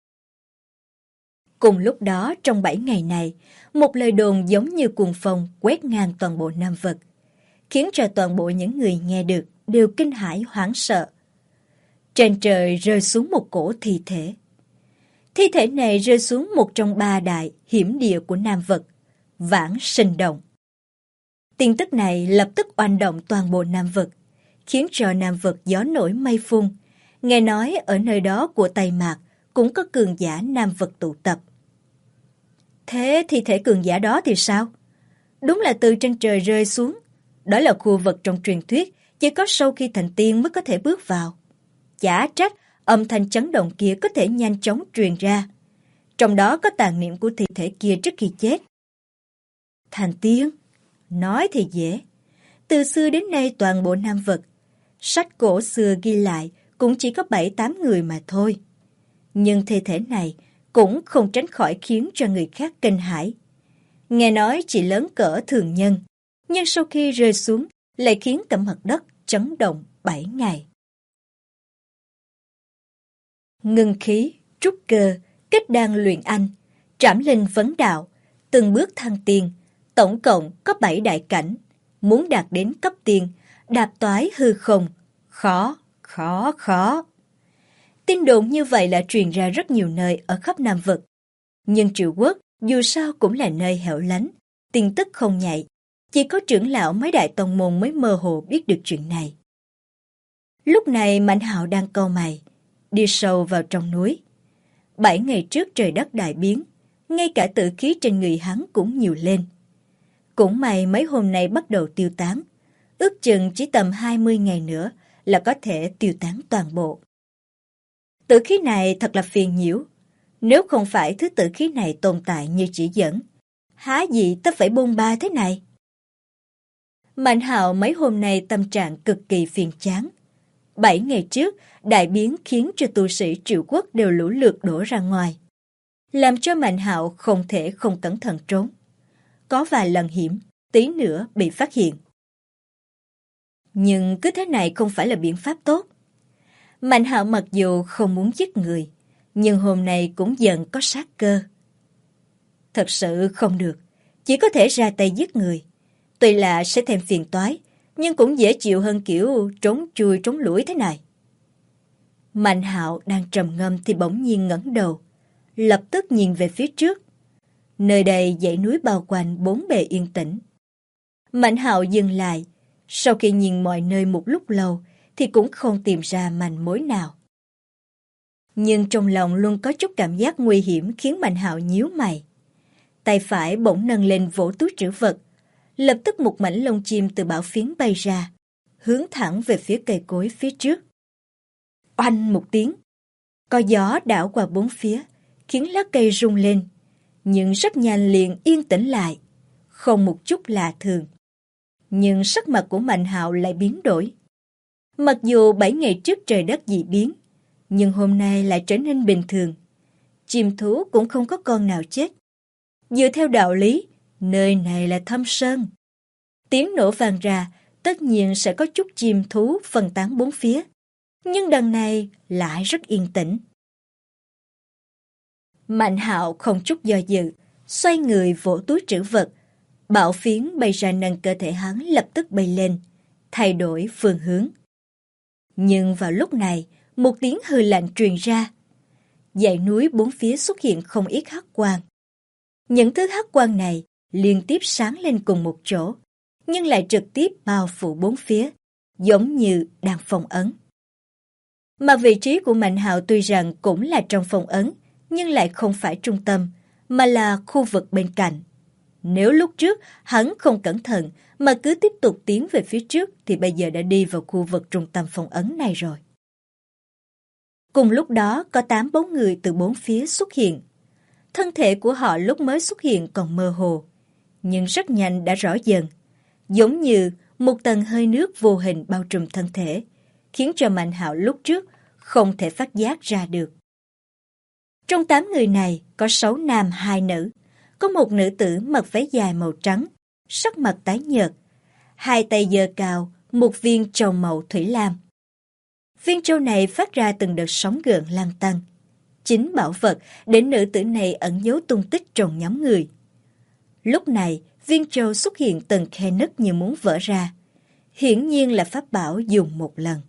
[SPEAKER 1] Cùng lúc đó, trong 7 ngày này, một lời đồn giống như cuồng phong quét ngang toàn bộ Nam Vực, khiến cho toàn bộ những người nghe được đều kinh hãi hoảng sợ. Trên trời rơi xuống một cổ thi thể. Thi thể này rơi xuống một trong 3 đại hiểm địa của Nam Vực, Vãng Sinh Động. Tin tức này lập tức oanh động toàn bộ Nam Vực, khiến cho Nam Vực gió nổi mây phun. Nghe nói ở nơi đó của Tây Mạc cũng có cường giả Nam Vực tụ tập. Thế thi thể cường giả đó thì sao? Đúng là từ trên trời rơi xuống. Đó là khu vực trong truyền thuyết chỉ có sau khi thành tiên mới có thể bước vào. Chả trách âm thanh chấn động kia có thể nhanh chóng truyền ra. Trong đó có tàn niệm của thi thể kia trước khi chết. Thành tiên? Nói thì dễ. Từ xưa đến nay toàn bộ Nam Vực, sách cổ xưa ghi lại cũng chỉ có 7-8 người mà thôi. Nhưng thi thể này cũng không tránh khỏi khiến cho người khác kinh hãi. Nghe nói chỉ lớn cỡ thường nhân, nhưng sau khi rơi xuống lại khiến cả mặt đất chấn động 7 ngày. Ngưng khí, trúc cơ, kết đan luyện anh, trảm linh vấn đạo, từng bước thăng tiên, tổng cộng có 7 đại cảnh. Muốn đạt đến cấp tiên, đạp toái hư không, khó. Tin đồn như vậy là truyền ra rất nhiều nơi ở khắp Nam Vực. Nhưng Triệu Quốc dù sao cũng là nơi hẻo lánh, tin tức không nhạy. Chỉ có trưởng lão mấy đại tông môn mới mơ hồ biết được chuyện này. Lúc này Mạnh Hạo đang cau mày, đi sâu vào trong núi. 7 ngày trước trời đất đại biến, ngay cả tử khí trên người hắn cũng nhiều lên. Cũng may mấy hôm nay bắt đầu tiêu tán, ước chừng chỉ tầm 20 ngày nữa là có thể tiêu tán toàn bộ. Tử khí này thật là phiền nhiễu. Nếu không phải thứ tử khí này tồn tại như chỉ dẫn, há gì ta phải bôn ba thế này? Mạnh Hạo mấy hôm nay tâm trạng cực kỳ phiền chán. 7 ngày trước, đại biến khiến cho tu sĩ Triệu Quốc đều lũ lượt đổ ra ngoài, làm cho Mạnh Hạo không thể không cẩn thận trốn. Có vài lần hiểm, tí nữa bị phát hiện. Nhưng cứ thế này không phải là biện pháp tốt. Mạnh Hạo mặc dù không muốn giết người, nhưng hôm nay cũng dần có sát cơ. Thật sự không được, chỉ có thể ra tay giết người. Tuy là sẽ thêm phiền toái, nhưng cũng dễ chịu hơn kiểu trốn chui trốn lủi thế này. Mạnh Hạo đang trầm ngâm thì bỗng nhiên ngẩng đầu, lập tức nhìn về phía trước. Nơi đây dãy núi bao quanh bốn bề yên tĩnh. Mạnh Hạo dừng lại, sau khi nhìn mọi nơi một lúc lâu thì cũng không tìm ra manh mối nào. Nhưng trong lòng luôn có chút cảm giác nguy hiểm khiến Mạnh Hạo nhíu mày. Tay phải bỗng nâng lên vỗ túi trữ vật, lập tức một mảnh lông chim từ bảo phiến bay ra, hướng thẳng về phía cây cối phía trước. Oanh một tiếng, có gió đảo qua bốn phía, khiến lá cây rung lên, nhưng rất nhanh liền yên tĩnh lại, không một chút lạ thường. Nhưng sắc mặt của Mạnh Hạo lại biến đổi. Mặc dù 7 ngày trước trời đất dị biến, nhưng hôm nay lại trở nên bình thường. Chim thú cũng không có con nào chết. Dựa theo đạo lý, nơi này là thâm sơn. Tiếng nổ vang ra, tất nhiên sẽ có chút chim thú phân tán bốn phía. Nhưng đằng này lại rất yên tĩnh. Mạnh Hạo không chút do dự, xoay người vỗ túi trữ vật. Bảo phiến bay ra nâng cơ thể hắn lập tức bay lên, thay đổi phương hướng. Nhưng vào lúc này, một tiếng hừ lạnh truyền ra. Dãy núi bốn phía xuất hiện không ít hắc quang. Những thứ hắc quang này liên tiếp sáng lên cùng một chỗ, nhưng lại trực tiếp bao phủ bốn phía, giống như đang phong ấn. Mà vị trí của Mạnh Hạo tuy rằng cũng là trong phong ấn, nhưng lại không phải trung tâm, mà là khu vực bên cạnh. Nếu lúc trước hắn không cẩn thận mà cứ tiếp tục tiến về phía trước thì bây giờ đã đi vào khu vực trung tâm phong ấn này rồi. Cùng lúc đó có 8 bóng người từ bốn phía xuất hiện. Thân thể của họ lúc mới xuất hiện còn mơ hồ, nhưng rất nhanh đã rõ dần, giống như một tầng hơi nước vô hình bao trùm thân thể, khiến cho Mạnh Hạo lúc trước không thể phát giác ra được. Trong 8 người này có 6 nam 2 nữ, có một nữ tử mặc váy dài màu trắng, sắc mặt tái nhợt, hai tay giơ cao một viên trầu màu thủy lam. Viên trầu này phát ra từng đợt sóng gợn lăn tăn. Chính bảo vật để nữ tử này ẩn giấu tung tích trong nhóm người. Lúc này, viên trầu xuất hiện từng khe nứt như muốn vỡ ra. Hiển nhiên là pháp bảo dùng một lần.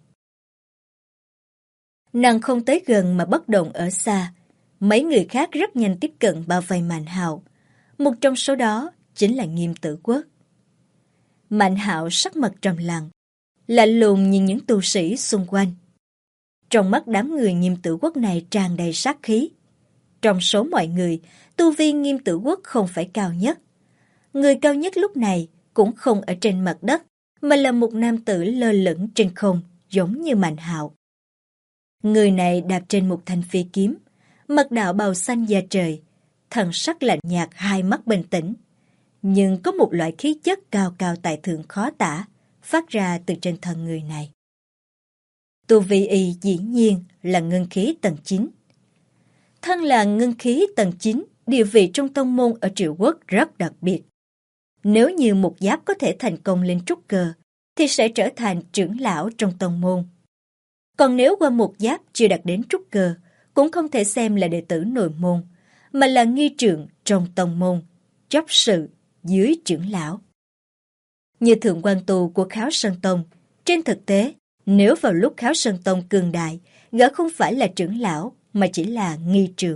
[SPEAKER 1] Nàng không tới gần mà bất động ở xa. Mấy người khác rất nhanh tiếp cận bao vây Mạnh Hạo. Một trong số đó chính là Nghiêm Tử Quốc. Mạnh Hạo sắc mặt trầm lặng, lạnh lùng nhìn những tu sĩ xung quanh. Trong mắt đám người Nghiêm Tử Quốc này tràn đầy sát khí. Trong số mọi người, tu vi Nghiêm Tử Quốc không phải cao nhất. Người cao nhất lúc này cũng không ở trên mặt đất, mà là một nam tử lơ lửng trên không, giống như Mạnh Hạo. Người này đạp trên một thanh phi kiếm, mặc đạo bào xanh da trời, thần sắc lạnh nhạt, hai mắt bình tĩnh. Nhưng có một loại khí chất cao cao tại thượng khó tả, phát ra từ trên thân người này. Tu vi y dĩ nhiên là ngân khí tầng 9. Thân là ngân khí tầng 9, địa vị trong tông môn ở Triệu Quốc rất đặc biệt. Nếu như một giáp có thể thành công lên trúc cơ, thì sẽ trở thành trưởng lão trong tông môn. Còn nếu qua một giáp chưa đạt đến trúc cơ, cũng không thể xem là đệ tử nội môn, mà là nghi trượng trong tông môn, chấp sự dưới trưởng lão. Như Thượng Quan Tu của Kháo Sơn Tông, trên thực tế, nếu vào lúc Kháo Sơn Tông cường đại, gã không phải là trưởng lão, mà chỉ là nghi trượng.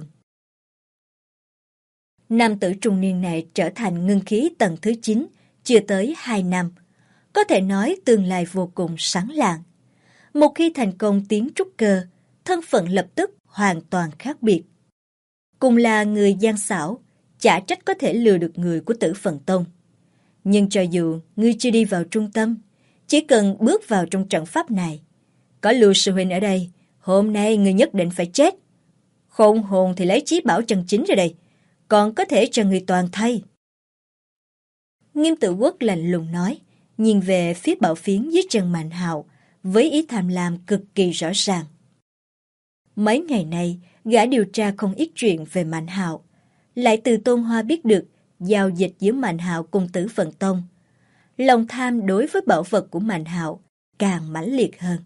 [SPEAKER 1] Nam tử trung niên này trở thành ngưng khí tầng thứ 9, chưa tới 2 năm. Có thể nói tương lai vô cùng sáng lạng. Một khi thành công tiến trúc cơ, thân phận lập tức hoàn toàn khác biệt. Cùng là người gian xảo, chả trách có thể lừa được người của Tử Phần Tông. Nhưng cho dù ngươi chưa đi vào trung tâm, chỉ cần bước vào trong trận pháp này, có Lưu sư huynh ở đây, hôm nay ngươi nhất định phải chết. Khôn hồn thì lấy chí bảo chân chính ra đây, còn có thể cho người toàn thay. Nghiêm Tử Quốc lạnh lùng nói, nhìn về phía bảo phiến dưới chân Mạnh Hạo, với ý tham lam cực kỳ rõ ràng. Mấy ngày nay, gã điều tra không ít chuyện về Mạnh Hạo, lại từ Tôn Hoa biết được giao dịch giữa Mạnh Hạo cùng Tử Vận Tông. Lòng tham đối với bảo vật của Mạnh Hạo càng mãnh liệt hơn.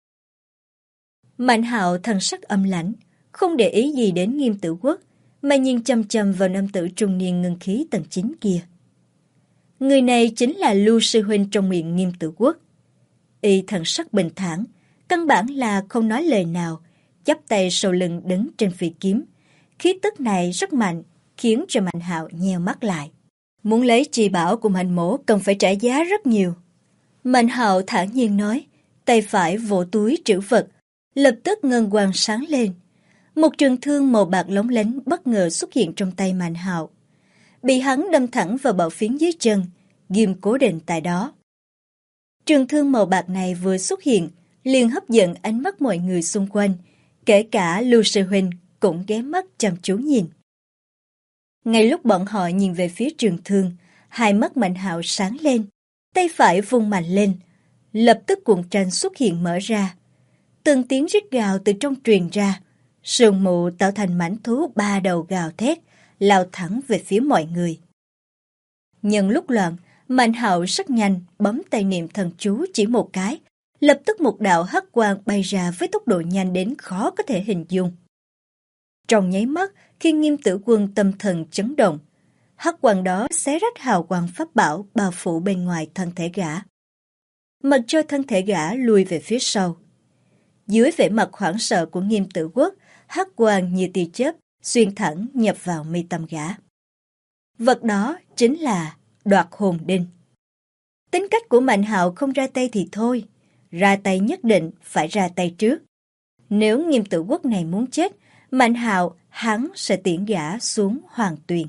[SPEAKER 1] Mạnh Hạo thần sắc âm lãnh, không để ý gì đến Nghiêm Tử Quốc, mà nhìn chăm chăm vào nam tử trung niên ngưng khí tầng 9 kia. Người này chính là Lưu sư huynh trong miệng Nghiêm Tử Quốc. Y thần sắc bình thản, căn bản là không nói lời nào, chắp tay sau lưng đứng trên phi kiếm. Khí tức này rất mạnh, khiến cho Mạnh Hạo nheo mắt lại. Muốn lấy trì bảo của Mạnh mỗ cần phải trả giá rất nhiều. Mạnh Hạo thản nhiên nói, tay phải vỗ túi trữ vật, lập tức ngân quang sáng lên. Một trường thương màu bạc lóng lánh bất ngờ xuất hiện trong tay Mạnh Hạo, bị hắn đâm thẳng vào bảo phiến dưới chân, ghim cố định tại đó. Trường thương màu bạc này vừa xuất hiện, liền hấp dẫn ánh mắt mọi người xung quanh, kể cả Lưu sư huynh cũng ghé mắt chăm chú nhìn. Ngay lúc bọn họ nhìn về phía trường thương, hai mắt Mạnh Hạo sáng lên, tay phải vung mạnh lên, lập tức cuộn tranh xuất hiện mở ra. Từng tiếng rít gào từ trong truyền ra, sương mù tạo thành mãnh thú ba đầu gào thét, lao thẳng về phía mọi người. Nhân lúc loạn, Mạnh Hạo rất nhanh bấm tay niệm thần chú chỉ một cái, lập tức một đạo hắc quang bay ra với tốc độ nhanh đến khó có thể hình dung. Trong nháy mắt, khi Nghiêm Tử Quân tâm thần chấn động, hắc quang đó xé rách hào quang pháp bảo bao phủ bên ngoài thân thể gã, mặc cho thân thể gã lùi về phía sau. Dưới vẻ mặt hoảng sợ của Nghiêm Tử Quốc, hắc quang như tia chớp xuyên thẳng nhập vào mi tâm gã. Vật đó chính là đoạt hồn đinh. Tính cách của Mạnh Hạo không ra tay thì thôi, ra tay nhất định phải ra tay trước. Nếu Nghiêm Tử Quốc này muốn chết, Mạnh Hạo hắn sẽ tiễn gã xuống hoàng tuyền.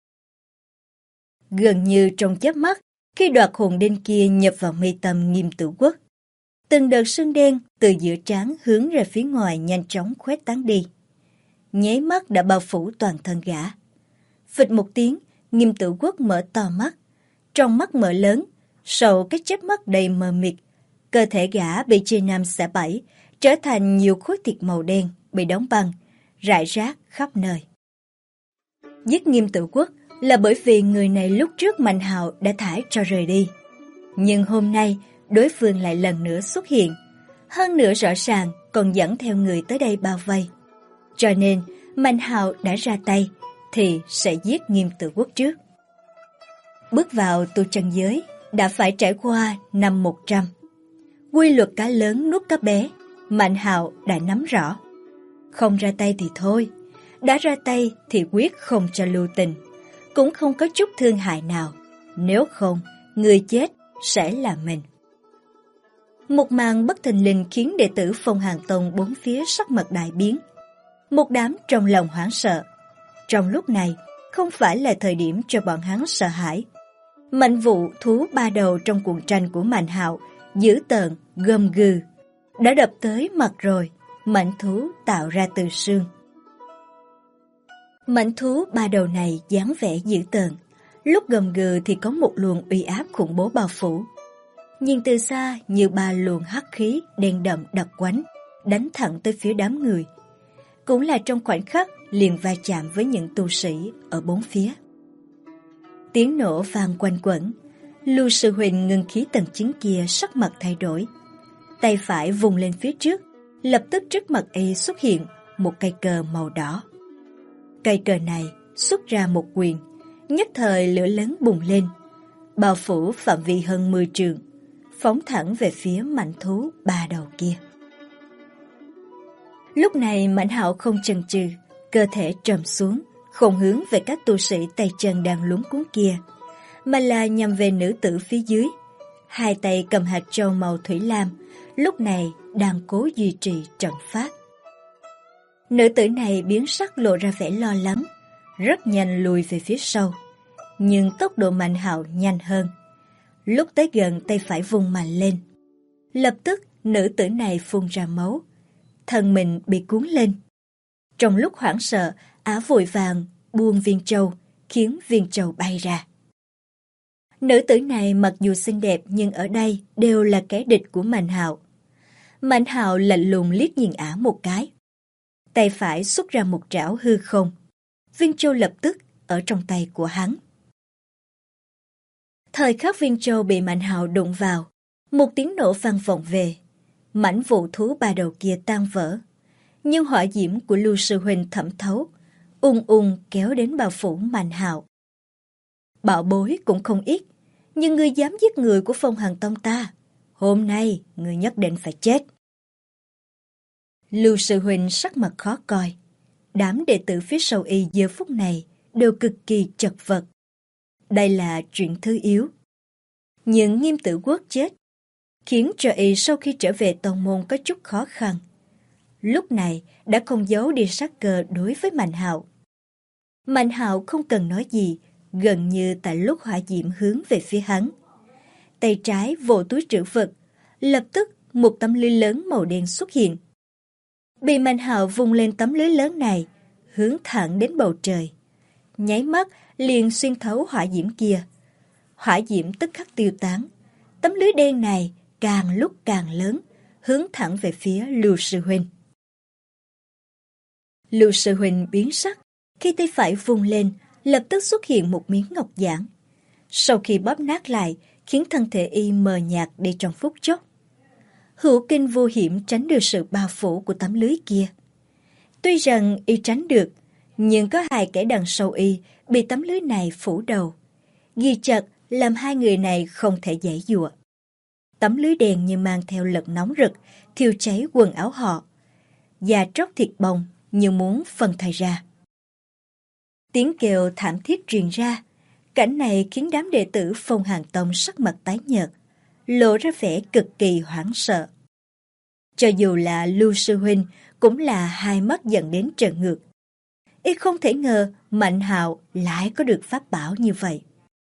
[SPEAKER 1] Gần như trong chớp mắt, khi đoạt hồn đinh kia nhập vào mi tâm Nghiêm Tử Quốc, từng đợt sương đen từ giữa trán hướng ra phía ngoài nhanh chóng khuếch tán đi. Nháy mắt đã bao phủ toàn thân gã. Phịch một tiếng, Nghiêm Tử Quốc mở to mắt. Trong mắt mở lớn, sau cái chớp mắt đầy mờ mịt, cơ thể gã bị chia năm xẻ bảy, trở thành nhiều khối thịt màu đen bị đóng băng, rải rác khắp nơi. Giết Nghiêm Tử Quốc là bởi vì người này lúc trước Mạnh Hạo đã thải cho rời đi. Nhưng hôm nay, đối phương lại lần nữa xuất hiện. Hơn nữa rõ ràng còn dẫn theo người tới đây bao vây. Cho nên, Mạnh Hạo đã ra tay, thì sẽ giết Nghiêm Tử Quốc trước. Bước vào tu chân giới, đã phải trải qua năm 100. Quy luật cá lớn nuốt cá bé, Mạnh Hạo đã nắm rõ. Không ra tay thì thôi, đã ra tay thì quyết không cho lưu tình, cũng không có chút thương hại nào. Nếu không, người chết sẽ là mình. Một màn bất thình lình khiến đệ tử Phong Hàn Tông bốn phía sắc mặt đại biến. Một đám trong lòng hoảng sợ. Trong lúc này, không phải là thời điểm cho bọn hắn sợ hãi. Mạnh vụ thú ba đầu trong cuộn tranh của Mạnh Hạo, dữ tợn, gầm gừ, đã đập tới mặt rồi. Mãnh thú tạo ra từ xương. Mãnh thú ba đầu này dáng vẻ dữ tợn, lúc gầm gừ thì có một luồng uy áp khủng bố bao phủ. Nhìn từ xa như ba luồng hắc khí đen đậm đặc quánh, đánh thẳng tới phía đám người. Cũng là trong khoảnh khắc liền va chạm với những tu sĩ ở bốn phía. Tiếng nổ vang quanh quẩn, Lưu sư huynh ngưng khí tầng 9 kia sắc mặt thay đổi. Tay phải vùng lên phía trước, lập tức trước mặt y xuất hiện một cây cờ màu đỏ. Cây cờ này xuất ra một quyền, nhất thời lửa lớn bùng lên, bao phủ phạm vi hơn 10 trượng, phóng thẳng về phía mãnh thú ba đầu kia. Lúc này Mạnh Hạo không chần chừ, cơ thể trầm xuống, không hướng về các tu sĩ tay chân đang luống cuống kia, mà là nhằm về nữ tử phía dưới. Hai tay cầm hạt châu màu thủy lam, lúc này đang cố duy trì trận pháp. Nữ tử này biến sắc lộ ra vẻ lo lắng, rất nhanh lùi về phía sau, nhưng tốc độ Mạnh Hạo nhanh hơn. Lúc tới gần, tay phải vung mạnh lên, lập tức nữ tử này phun ra máu, thân mình bị cuốn lên. Trong lúc hoảng sợ, ả vội vàng buông viên châu, khiến viên châu bay ra. Nữ tử này mặc dù xinh đẹp nhưng ở đây đều là kẻ địch của Mạnh Hạo. Mạnh Hạo lạnh lùng liếc nhìn ả một cái. Tay phải xuất ra một trảo hư không. Viên châu lập tức ở trong tay của hắn. Thời khắc viên châu bị Mạnh Hạo đụng vào, một tiếng nổ vang vọng về. Mãnh vụ thú ba đầu kia tan vỡ. Nhưng hỏa diễm của Lưu Sư Huynh thẩm thấu, ung ung kéo đến bao phủ Mạnh Hạo. Bảo bối cũng không ít, nhưng ngươi dám giết người của Phong Hàn Tông ta, hôm nay ngươi nhất định phải chết. Lưu Sư Huynh sắc mặt khó coi. Đám đệ tử phía sau y giờ phút này đều cực kỳ chật vật. Đây là chuyện thứ yếu. Nhưng Nghiêm Tử Quốc chết khiến cho y sau khi trở về tông môn có chút khó khăn. Lúc này đã không giấu đi sát cơ đối với Mạnh Hạo. Mạnh Hạo không cần nói gì, gần như tại lúc hỏa diễm hướng về phía hắn. Tay trái vồ túi trữ vật, lập tức một tấm lưới lớn màu đen xuất hiện. Bị Mạnh Hạo vung lên tấm lưới lớn này, hướng thẳng đến bầu trời. Nháy mắt liền xuyên thấu hỏa diễm kia. Hỏa diễm tức khắc tiêu tán. Tấm lưới đen này càng lúc càng lớn, hướng thẳng về phía Lưu Sư Huynh. Lưu Sư Huynh biến sắc, khi tay phải vung lên, lập tức xuất hiện một miếng ngọc giản. Sau khi bóp nát lại, khiến thân thể y mờ nhạt đi trong phút chốc. Hữu kinh vô hiểm tránh được sự bao phủ của tấm lưới kia. Tuy rằng y tránh được, nhưng có hai kẻ đằng sau y bị tấm lưới này phủ đầu. Ghi chặt làm hai người này không thể giãy giụa. Tấm lưới đèn như mang theo lật nóng rực, thiêu cháy quần áo họ. Da tróc thịt bong như muốn phân thây ra. Tiếng kêu thảm thiết truyền ra. Cảnh này khiến đám đệ tử Phong Hàn Tông sắc mặt tái nhợt, lộ ra vẻ cực kỳ hoảng sợ. Cho dù là Lưu Sư Huynh cũng là hai mắt dẫn đến trợn ngược. Y không thể ngờ Mạnh Hạo lại có được pháp bảo như vậy.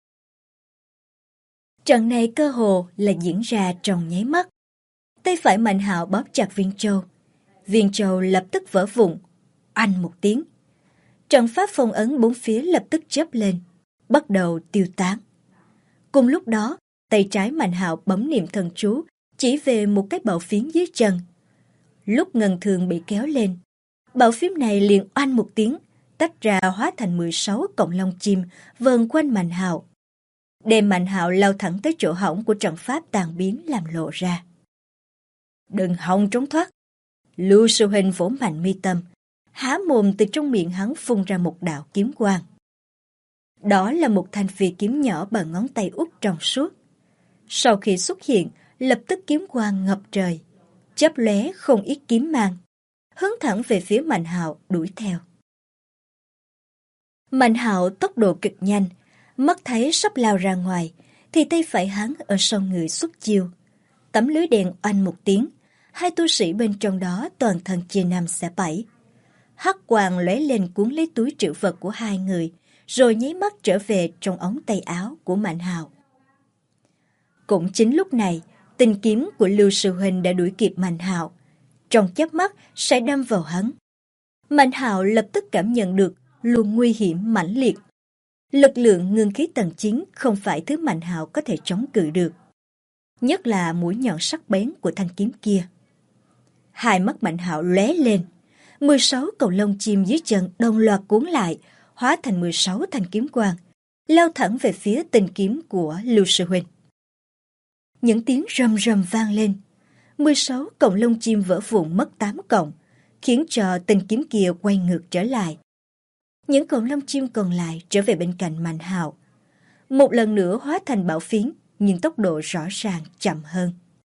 [SPEAKER 1] Trận này cơ hồ là diễn ra trong nháy mắt. Tay phải Mạnh Hạo bóp chặt viên châu. Viên châu lập tức vỡ vụn, oanh một tiếng. Trận pháp phong ấn bốn phía lập tức chớp lên, bắt đầu tiêu tán. Cùng lúc đó, tay trái Mạnh Hạo bấm niệm thần chú, chỉ về một cái bảo phiến dưới chân. Lúc ngân thường bị kéo lên, bảo phiến này liền oanh một tiếng, tách ra hóa thành 16 cọng lông chim vờn quanh Mạnh Hạo. Đem Mạnh Hạo lao thẳng tới chỗ hỏng của trận pháp tàn biến làm lộ ra. Đừng hòng trốn thoát. Lưu Sư Huynh vỗ mạnh mi tâm, há mồm từ trong miệng hắn phun ra một đạo kiếm quang. Đó là một thanh phi kiếm nhỏ bằng ngón tay út trong suốt. Sau khi xuất hiện, lập tức kiếm quang ngập trời, chớp lóe không ít kiếm mang, hướng thẳng về phía Mạnh Hạo đuổi theo. Mạnh Hạo tốc độ cực nhanh, mắt thấy sắp lao ra ngoài, thì tay phải hắn ở sau người xuất chiêu. Tấm lưới đèn oanh một tiếng, hai tu sĩ bên trong đó toàn thân chia năm xẻ bảy. Hắc quang lóe lên cuốn lấy túi trữ vật của hai người, rồi nháy mắt trở về trong ống tay áo của Mạnh Hạo. Cũng chính lúc này, tinh kiếm của Lưu Sư Huynh đã đuổi kịp Mạnh Hạo, trong chớp mắt sẽ đâm vào hắn. Mạnh Hạo lập tức cảm nhận được luồng nguy hiểm mãnh liệt. Lực lượng ngưng khí tầng 9 không phải thứ Mạnh Hạo có thể chống cự được. Nhất là mũi nhọn sắc bén của thanh kiếm kia. Hai mắt Mạnh Hạo lóe lên, 16 cầu lông chim dưới chân đồng loạt cuốn lại, hóa thành 16 thanh kiếm quang, lao thẳng về phía tinh kiếm của Lưu Sư Huynh. Những tiếng rầm rầm vang lên, 16 cọng lông chim vỡ vụn mất 8 cọng, khiến cho tinh kiếm kia quay ngược trở lại. Những cọng lông chim còn lại trở về bên cạnh Mạnh Hạo. Một lần nữa hóa thành bảo phiến, nhưng tốc độ rõ ràng chậm hơn.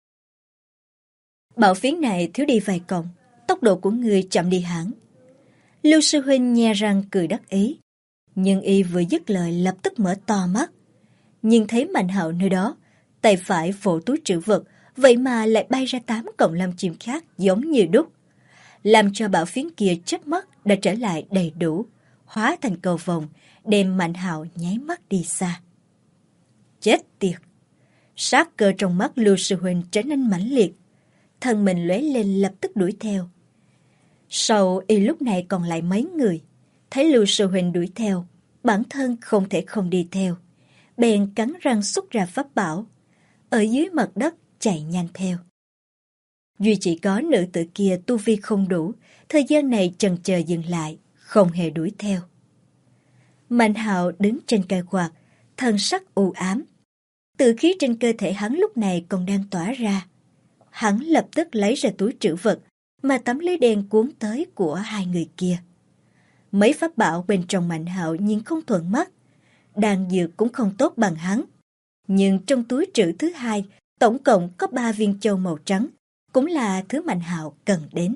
[SPEAKER 1] Bảo phiến này thiếu đi vài cọng, tốc độ của người chậm đi hẳn. Lưu Sư Huynh nhe răng cười đắc ý, nhưng y vừa dứt lời lập tức mở to mắt. Nhưng thấy Mạnh Hạo nơi đó, tay phải vỗ túi trữ vật, vậy mà lại bay ra 8 cọng lông chim khác giống như đúc, làm cho bảo phiến kia chớp mắt đã trở lại đầy đủ, hóa thành cầu vồng, đem Mạnh Hạo nháy mắt đi xa. Chết tiệt! Sát cơ trong mắt Lưu Sư Huynh trở nên mãnh liệt, thân mình lóe lên lập tức đuổi theo. Sau y lúc này còn lại mấy người, thấy Lưu Sư Huynh đuổi theo, bản thân không thể không đi theo, bèn cắn răng xuất ra pháp bảo, ở dưới mặt đất chạy nhanh theo. Duy chỉ có nữ tử kia tu vi không đủ, thời gian này chần chờ dừng lại, không hề đuổi theo. Mạnh Hạo đứng trên cây quạt, thân sắc u ám. Tử khí trên cơ thể hắn lúc này còn đang tỏa ra. Hắn lập tức lấy ra túi trữ vật mà tấm lưới đen cuốn tới của hai người kia. Mấy pháp bảo bên trong Mạnh Hạo nhìn không thuận mắt, đan dược cũng không tốt bằng hắn. Nhưng trong túi trữ thứ hai, tổng cộng có 3 viên châu màu trắng, cũng là thứ Mạnh Hạo cần đến.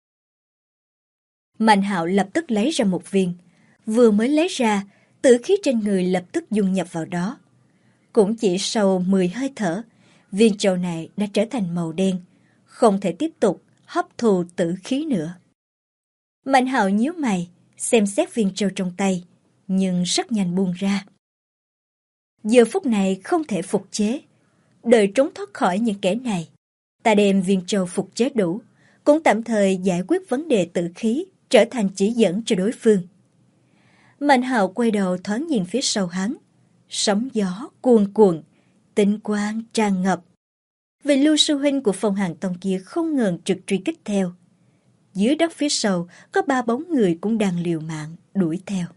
[SPEAKER 1] Mạnh Hạo lập tức lấy ra một viên, vừa mới lấy ra, tử khí trên người lập tức dung nhập vào đó. Cũng chỉ sau 10 hơi thở, viên châu này đã trở thành màu đen, không thể tiếp tục hấp thụ tử khí nữa. Mạnh Hạo nhíu mày, xem xét viên châu trong tay, nhưng rất nhanh buông ra. Giờ phút này không thể phục chế, đợi trốn thoát khỏi những kẻ này. Ta đem viên châu phục chế đủ, cũng tạm thời giải quyết vấn đề tử khí, trở thành chỉ dẫn cho đối phương. Mạnh Hạo quay đầu thoáng nhìn phía sau hắn, sóng gió cuồn cuộn, tinh quang tràn ngập. Vị Lưu sư huynh của Phong Hàn Tông kia không ngừng trực truy kích theo. Dưới đất phía sau có 3 bóng người cũng đang liều mạng đuổi theo.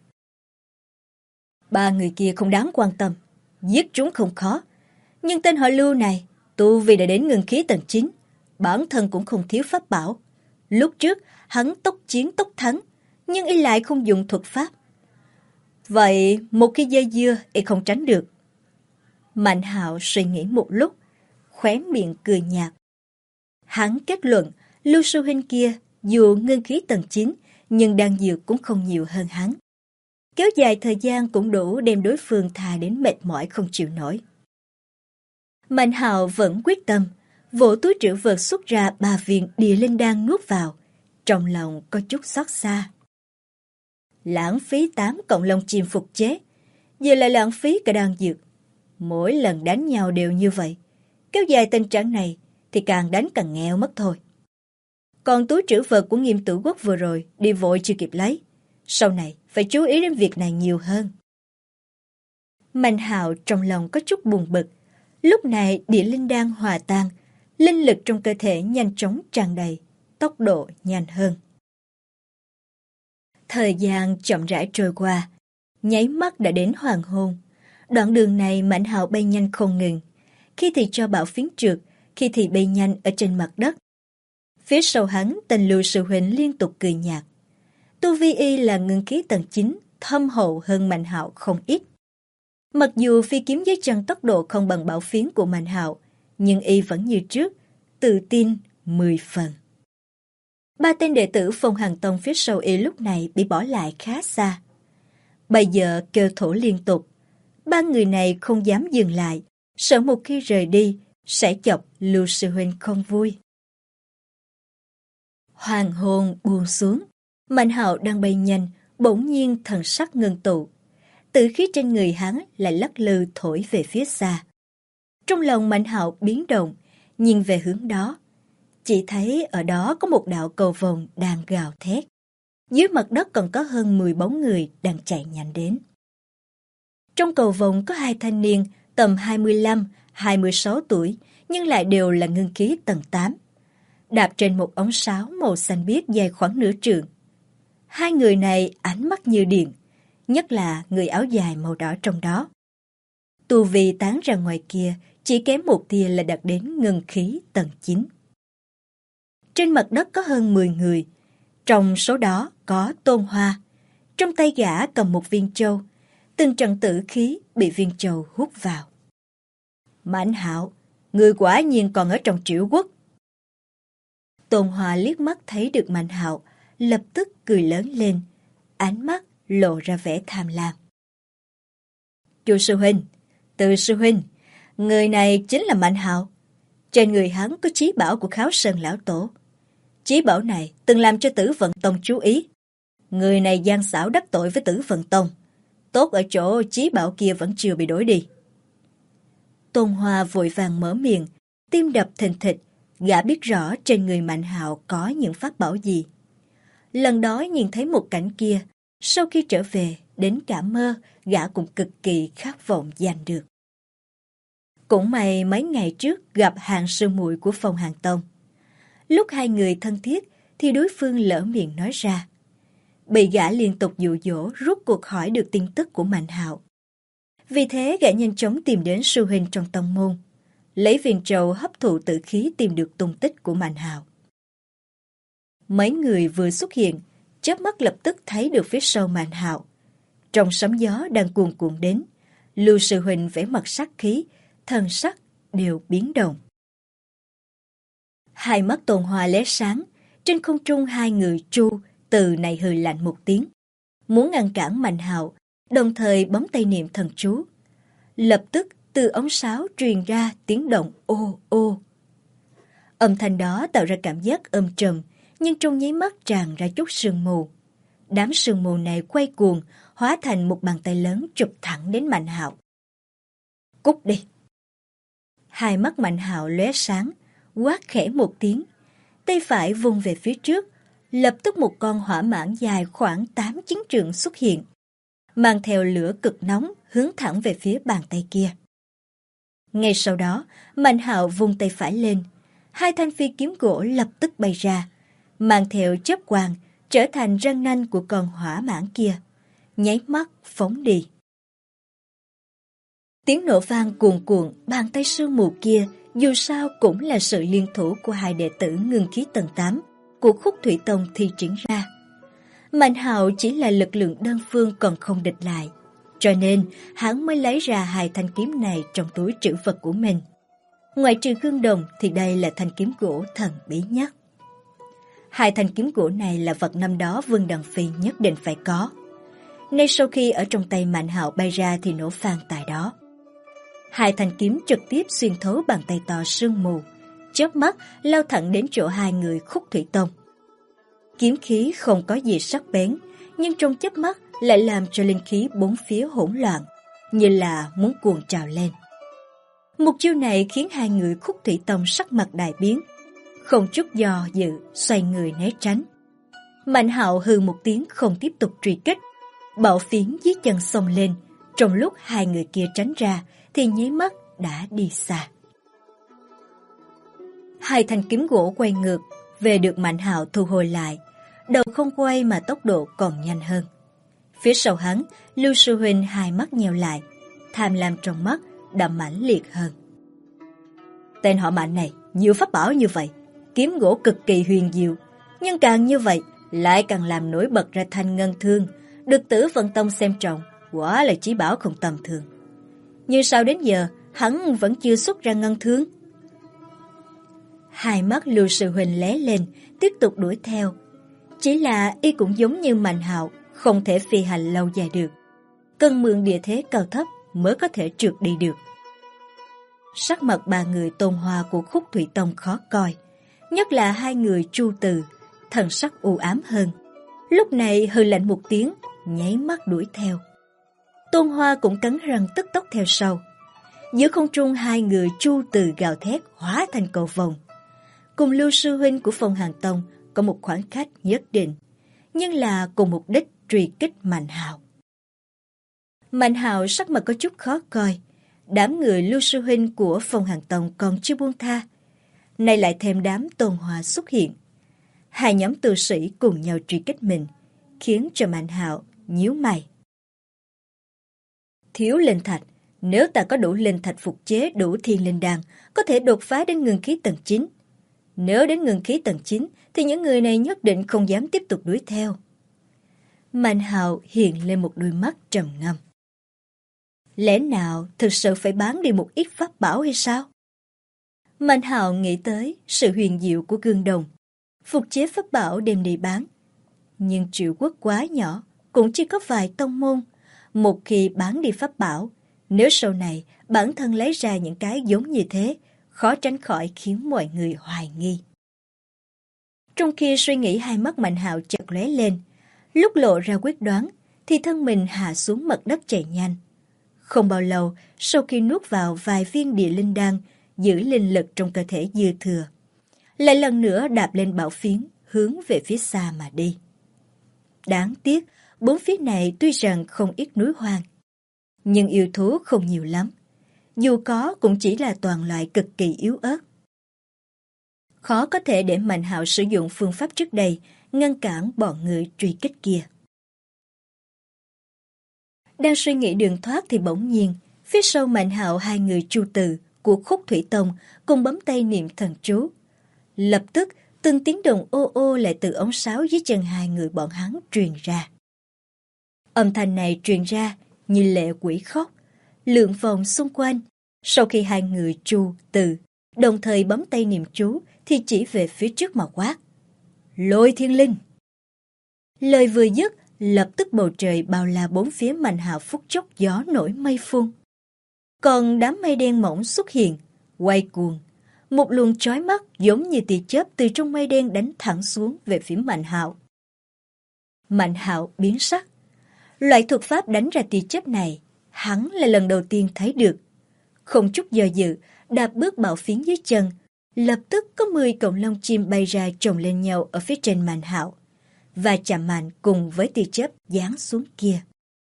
[SPEAKER 1] 3 người kia không đáng quan tâm, giết chúng không khó. Nhưng tên họ Lưu này, tu vi đã đến ngưng khí tầng 9, bản thân cũng không thiếu pháp bảo. Lúc trước hắn tốc chiến tốc thắng, nhưng y lại không dùng thuật pháp. Vậy một khi dây dưa y không tránh được. Mạnh Hạo suy nghĩ một lúc, khóe miệng cười nhạt. Hắn kết luận Lưu sư huynh kia dù ngưng khí tầng 9, nhưng đan dược cũng không nhiều hơn hắn. Kéo dài thời gian cũng đủ đem đối phương thà đến mệt mỏi không chịu nổi. Mạnh Hạo vẫn quyết tâm, vỗ túi trữ vật xuất ra 3 viên địa linh đan nuốt vào, trong lòng có chút xót xa. Lãng phí 8 cộng long chim phục chế, giờ lại lãng phí cả đan dược. Mỗi lần đánh nhau đều như vậy, kéo dài tình trạng này thì càng đánh càng nghèo mất thôi. Còn túi trữ vật của Nghiêm Tử Quốc vừa rồi đi vội chưa kịp lấy, sau này phải chú ý đến việc này nhiều hơn. Mạnh Hạo trong lòng có chút buồn bực. Lúc này địa linh đan hòa tan, linh lực trong cơ thể nhanh chóng tràn đầy, tốc độ nhanh hơn. Thời gian chậm rãi trôi qua, nháy mắt đã đến hoàng hôn. Đoạn đường này Mạnh Hạo bay nhanh không ngừng, khi thì cho bão phiến trượt, khi thì bay nhanh ở trên mặt đất. Phía sau hắn, tên Lưu sư huynh liên tục cười nhạt. Tu vi y là ngưng khí tầng 9, thâm hậu hơn Mạnh Hạo không ít. Mặc dù phi kiếm dưới chân tốc độ không bằng bảo phiến của Mạnh Hạo, nhưng y vẫn như trước, tự tin 10 phần. 3 tên đệ tử Phong Hàn Tông phía sau y lúc này bị bỏ lại khá xa. Bây giờ kêu thổ liên tục, 3 người này không dám dừng lại, sợ một khi rời đi sẽ chọc Lưu sư huynh không vui. Hoàng hôn buông xuống, Mạnh Hạo đang bay nhanh, bỗng nhiên thần sắc ngưng tụ. Tử khí trên người hắn lại lắc lư thổi về phía xa. Trong lòng Mạnh Hạo biến động, nhìn về hướng đó. Chỉ thấy ở đó có một đạo cầu vồng đang gào thét. Dưới mặt đất còn có hơn 10 bóng người đang chạy nhanh đến. Trong cầu vồng có 2 thanh niên tầm 25, 26 tuổi, nhưng lại đều là ngưng khí tầng 8. Đạp trên một ống sáo màu xanh biếc dài khoảng nửa trượng. 2 người này ánh mắt như điện, nhất là người áo dài màu đỏ trong đó. Tu vi tán ra ngoài kia, chỉ kém một tia là đạt đến ngưng khí tầng 9. Trên mặt đất có hơn 10 người, trong số đó có Tôn Hoa. Trong tay gã cầm một viên châu, từng trận tử khí bị viên châu hút vào. Mạnh Hạo, người quả nhiên còn ở trong Triệu Quốc. Tôn Hoa liếc mắt thấy được Mạnh Hạo, lập tức cười lớn lên, ánh mắt lộ ra vẻ tham lam. Chu sư huynh, Từ sư huynh, người này chính là Mạnh Hạo. Trên người hắn có chí bảo của Kháo Sơn lão tổ. Chí bảo này từng làm cho Tử Vận Tông chú ý. Người này gian xảo đắc tội với Tử Vận Tông. Tốt ở chỗ chí bảo kia vẫn chưa bị đổi đi. Tôn Hoa vội vàng mở miệng, tim đập thình thịch, gã biết rõ trên người Mạnh Hạo có những pháp bảo gì. Lần đó nhìn thấy một cảnh kia, sau khi trở về, đến cả mơ, gã cũng cực kỳ khát vọng giành được. Cũng may mấy ngày trước gặp Hàng sư muội của Phong Hàn Tông. Lúc hai người thân thiết thì đối phương lỡ miệng nói ra. Bị gã liên tục dụ dỗ, rốt cuộc hỏi được tin tức của Mạnh Hạo. Vì thế gã nhanh chóng tìm đến sư huynh trong tông môn, lấy viên trầu hấp thụ tử khí tìm được tung tích của Mạnh Hạo. Mấy người vừa xuất hiện, chớp mắt lập tức thấy được phía sau Mạnh Hạo. Trong sấm gió đang cuồn cuộn đến, Lưu sư huynh vẻ mặt sát khí, thần sắc đều biến động. Hai mắt Tôn Hoa lóe sáng, trên không trung hai người Chu Từ này hừ lạnh một tiếng, muốn ngăn cản Mạnh Hạo, đồng thời bấm tay niệm thần chú. Lập tức từ ống sáo truyền ra tiếng động ô ô. Âm thanh đó tạo ra cảm giác âm trầm, nhưng trong nháy mắt tràn ra chút sương mù. Đám sương mù này quay cuồng, hóa thành một bàn tay lớn chụp thẳng đến Mạnh Hạo. Cút đi! Hai mắt Mạnh Hạo lóe sáng, quát khẽ một tiếng, tay phải vung về phía trước, lập tức một con hỏa mãng dài khoảng 8-9 trượng xuất hiện, mang theo lửa cực nóng hướng thẳng về phía bàn tay kia. Ngay sau đó, Mạnh Hạo vung tay phải lên, hai thanh phi kiếm gỗ lập tức bay ra, mang theo chớp quang trở thành răng nanh của con hỏa mãng kia, nháy mắt phóng đi. Tiếng nổ vang cuồn cuộn, bàn tay sương mù kia dù sao cũng là sự liên thủ của hai đệ tử ngưng khí tầng 8 của Khúc Thủy Tông thi triển ra. Mạnh Hạo chỉ là lực lượng đơn phương còn không địch lại, cho nên hắn mới lấy ra hai thanh kiếm này trong túi trữ vật của mình. Ngoài trừ gương đồng thì đây là thanh kiếm gỗ thần bí nhất. Hai thanh kiếm gỗ này là vật năm đó Vương Đằng Phi nhất định phải có. Ngay sau khi ở trong tay Mạnh Hạo bay ra thì nổ vang tại đó. Hai thanh kiếm trực tiếp xuyên thấu bàn tay to sương mù, chớp mắt lao thẳng đến chỗ hai người Khúc Thủy Tông. Kiếm khí không có gì sắc bén, nhưng trong chớp mắt lại làm cho linh khí bốn phía hỗn loạn, như là muốn cuồng trào lên. Một chiêu này khiến hai người Khúc Thủy Tông sắc mặt đại biến, không chút do dự xoay người né tránh. Mạnh Hạo hừ một tiếng không tiếp tục truy kích, bảo phiến dưới chân xông lên. Trong lúc hai người kia tránh ra thì nháy mắt đã đi xa. Hai thanh kiếm gỗ quay ngược, về được Mạnh Hạo thu hồi lại, đầu không quay mà tốc độ còn nhanh hơn. Phía sau hắn, Lưu sư huynh hai mắt nheo lại, tham lam trong mắt đậm mãnh liệt hơn. Tên họ Mạnh này nhiều pháp bảo như vậy, kiếm gỗ cực kỳ huyền diệu, nhưng càng như vậy lại càng làm nổi bật ra thanh ngân thương, được Tử Vận Tông xem trọng, quả là chí bảo không tầm thường. Nhưng sao đến giờ hắn vẫn chưa xuất ra ngân thương? Hai mắt Lưu sư huynh lóe lên, tiếp tục đuổi theo. Chỉ là y cũng giống như Mạnh Hạo, không thể phi hành lâu dài được, cần mượn địa thế cao thấp mới có thể trượt đi được. Sắc mặt ba người Tôn Hoa của Khúc Thủy Tông khó coi, nhất là hai người Chu Từ, thần sắc u ám hơn. Lúc này hừ lạnh một tiếng, nháy mắt đuổi theo. Tôn Hoa cũng cắn răng tức tốc theo sau. Giữa không trung hai người Chu Từ gào thét hóa thành cầu vồng. Cùng Lưu sư huynh của Phong Hàn Tông có một khoảng cách nhất định, nhưng là cùng mục đích truy kích Mạnh Hạo. Mạnh Hạo sắc mặt có chút khó coi. Đám người Lưu sư huynh của Phong Hàn Tông còn chưa buông tha, nay lại thêm đám Tôn Hoa xuất hiện. Hai nhóm tu sĩ cùng nhau truy kích mình, khiến cho Mạnh Hạo nhíu mày. Thiếu linh thạch, nếu ta có đủ linh thạch phục chế đủ thiên linh đan, có thể đột phá đến ngưng khí tầng 9. Nếu đến ngưng khí tầng 9, thì những người này nhất định không dám tiếp tục đuổi theo. Mạnh Hạo hiện lên một đôi mắt trầm ngâm. Lẽ nào thực sự phải bán đi một ít pháp bảo hay sao? Mạnh Hạo nghĩ tới sự huyền diệu của gương đồng, phục chế pháp bảo đem đi bán. Nhưng Triệu Quốc quá nhỏ, cũng chỉ có vài tông môn. Một khi bán đi pháp bảo, nếu sau này bản thân lấy ra những cái giống như thế, khó tránh khỏi khiến mọi người hoài nghi. Trong khi suy nghĩ, hai mắt Mạnh Hạo chợt lóe lên, lúc lộ ra quyết đoán thì thân mình hạ xuống mặt đất chạy nhanh. Không bao lâu, sau khi nuốt vào vài viên địa linh đan, giữ linh lực trong cơ thể dư thừa, lại lần nữa đạp lên bảo phiến, hướng về phía xa mà đi. Đáng tiếc, bốn phía này tuy rằng không ít núi hoang, nhưng yêu thú không nhiều lắm. Dù có cũng chỉ là toàn loại cực kỳ yếu ớt. khó có thể để Mạnh Hạo sử dụng phương pháp trước đây ngăn cản bọn người truy kích kia. Đang suy nghĩ đường thoát thì bỗng nhiên, phía sau Mạnh Hạo hai người Chu Từ của Khúc Thủy Tông cùng bấm tay niệm thần chú. Lập tức, từng tiếng động ô ô lại từ ống sáo dưới chân hai người bọn hắn truyền ra. Âm thanh này truyền ra như lệ quỷ khóc, lượn vòng xung quanh. Sau khi hai người Chu, Từ đồng thời bấm tay niệm chú thì chỉ về phía trước mà quát: Lôi Thiên Linh! Lời vừa dứt, lập tức bầu trời bao la bốn phía Mạnh Hạo phút chốc gió nổi mây phun. Còn đám mây đen mỏng xuất hiện, quay cuồng. Một luồng chói mắt giống như tia chớp từ trong mây đen đánh thẳng xuống về phía Mạnh Hạo. Mạnh Hạo biến sắc. Loại thuật pháp đánh ra tia chớp này, hắn là lần đầu tiên thấy được. Không chút do dự, đạp bước bạo phiến dưới chân, lập tức có 10 cọng lông chim bay ra chồng lên nhau ở phía trên Mạnh Hạo, và chạm mạnh cùng với tia chớp giáng xuống kia.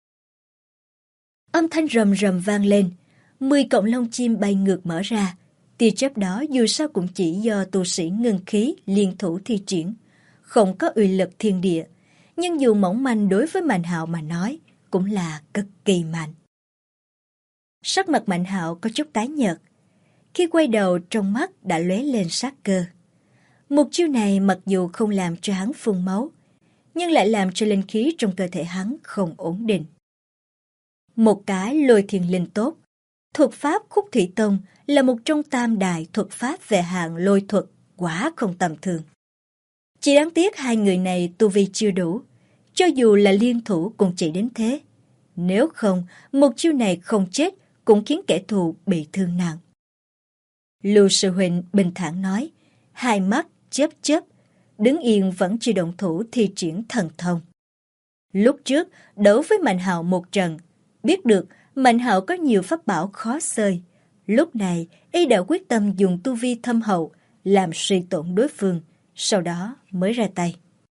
[SPEAKER 1] Âm thanh rầm rầm vang lên, 10 cọng lông chim bay ngược mở ra. Tia chớp đó dù sao cũng chỉ do tu sĩ ngưng khí liên thủ thi triển, không có uy lực thiên địa, nhưng dù mỏng manh đối với Mạnh Hạo mà nói, cũng là cực kỳ mạnh. Sắc mặt Mạnh Hạo có chút tái nhợt, khi quay đầu trong mắt đã lóe lên sát cơ. Một chiêu này mặc dù không làm cho hắn phun máu, nhưng lại làm cho linh khí trong cơ thể hắn không ổn định. Một cái Lôi Thiên Linh tốt, thuật pháp Khúc Thủy Tông là một trong tam đại thuật pháp về hạng lôi thuật, quả không tầm thường. Chỉ đáng tiếc hai người này tu vi chưa đủ, cho dù là liên thủ cũng chỉ đến thế. Nếu không, một chiêu này không chết cũng khiến kẻ thù bị thương nặng. Lưu Sư Huynh bình thản nói, hai mắt chớp chớp, đứng yên vẫn chưa động thủ thi triển thần thông. Lúc trước, đấu với Mạnh Hạo một trận, biết được Mạnh Hạo có nhiều pháp bảo khó xơi. Lúc này, y đã quyết tâm dùng tu vi thâm hậu, làm suy tổn đối phương, sau đó mới ra tay.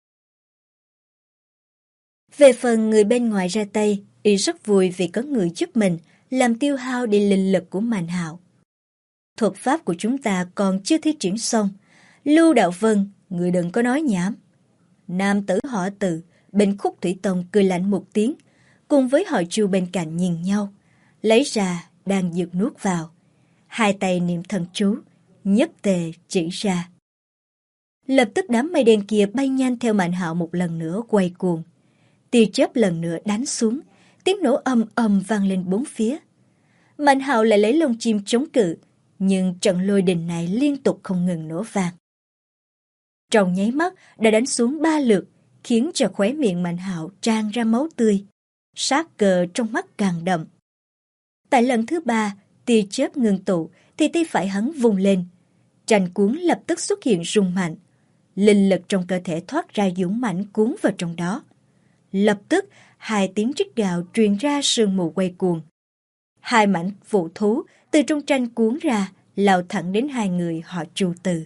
[SPEAKER 1] Về phần người bên ngoài ra tay, y rất vui vì có người giúp mình, làm tiêu hao đi linh lực của Mạnh Hạo. Thuật pháp của chúng ta còn chưa thi triển xong. Lưu Đạo Vân, người đừng có nói nhảm. Nam tử họ Từ, bên Khúc Thủy Tông cười lạnh một tiếng, cùng với họ Chu bên cạnh nhìn nhau, lấy ra đang dược nuốt vào. Hai tay niệm thần chú, nhất tề chỉ ra. Lập tức đám mây đen kia bay nhanh theo Mạnh Hạo một lần nữa quay cuồng. Tia chớp lần nữa đánh xuống, tiếng nổ ầm ầm vang lên bốn phía. Mạnh Hạo lại lấy lông chim chống cự, nhưng trận lôi đình này liên tục không ngừng nổ vang. Trong nháy mắt đã đánh xuống 3 lượt, khiến cho khóe miệng Mạnh Hạo tràn ra máu tươi, sát cơ trong mắt càng đậm. Tại lần thứ 3, tia chớp ngưng tụ thì tay phải hắn vùng lên, tranh cuốn lập tức xuất hiện rung mạnh, linh lực trong cơ thể thoát ra dũng mãnh cuốn vào trong đó. Lập tức 2 tiếng rít gào truyền ra sương mù quay cuồng. 2 mảnh vũ thú từ trong tranh cuốn ra, lao thẳng đến hai người họ Chu Từ.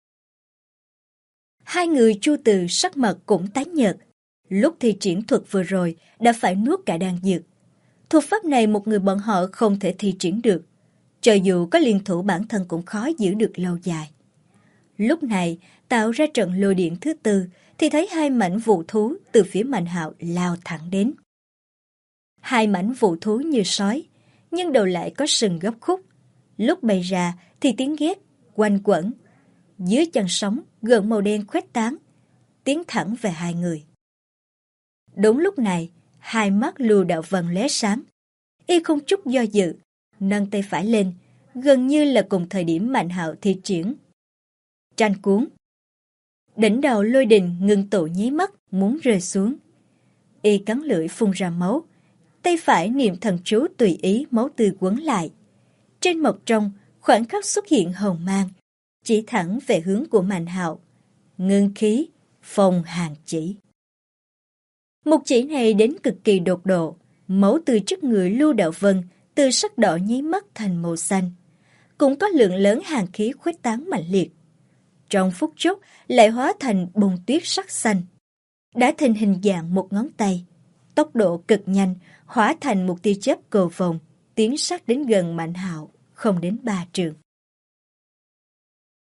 [SPEAKER 1] Hai người Chu Từ sắc mặt cũng tái nhợt. Lúc thi triển thuật vừa rồi đã phải nuốt cả đan dược. Thuật pháp này một người bọn họ không thể thi triển được. Cho dù có liên thủ bản thân cũng khó giữ được lâu dài. Lúc này tạo ra trận lôi điện thứ 4 thì thấy 2 mảnh vũ thú từ phía Mạnh Hạo lao thẳng đến. 2 mảnh vũ thú như sói, nhưng đầu lại có sừng gấp khúc. Lúc bay ra thì tiếng ghét quanh quẩn. Dưới chân sóng gợn màu đen khuếch tán, tiến thẳng về hai người. Đúng lúc này, hai mắt Lưu Đạo Vân lóe sáng. Y không chút do dự, nâng tay phải lên, gần như là cùng thời điểm Mạnh Hạo thi triển. Tranh cuốn. Đỉnh đầu lôi đình ngưng tụ nháy mắt muốn rơi xuống. Y cắn lưỡi phun ra máu. Tay phải niệm thần chú tùy ý máu tươi quấn lại. Trên mộc trong khoảnh khắc xuất hiện hồng mang, chỉ thẳng về hướng của Mạnh Hạo. Ngưng khí, phong hàn chỉ. Một chỉ này đến cực kỳ đột độ, máu từ trước người Lưu Đạo Vân từ sắc đỏ nháy mắt thành màu xanh. Cũng có lượng lớn hàn khí khuếch tán mạnh liệt. Trong phút chốc lại hóa thành bông tuyết sắc xanh. Đã thành hình dạng một ngón tay. Tốc độ cực nhanh, hóa thành một tia chớp cầu vồng, tiến sát đến gần Mạnh Hạo, không đến 3 trượng.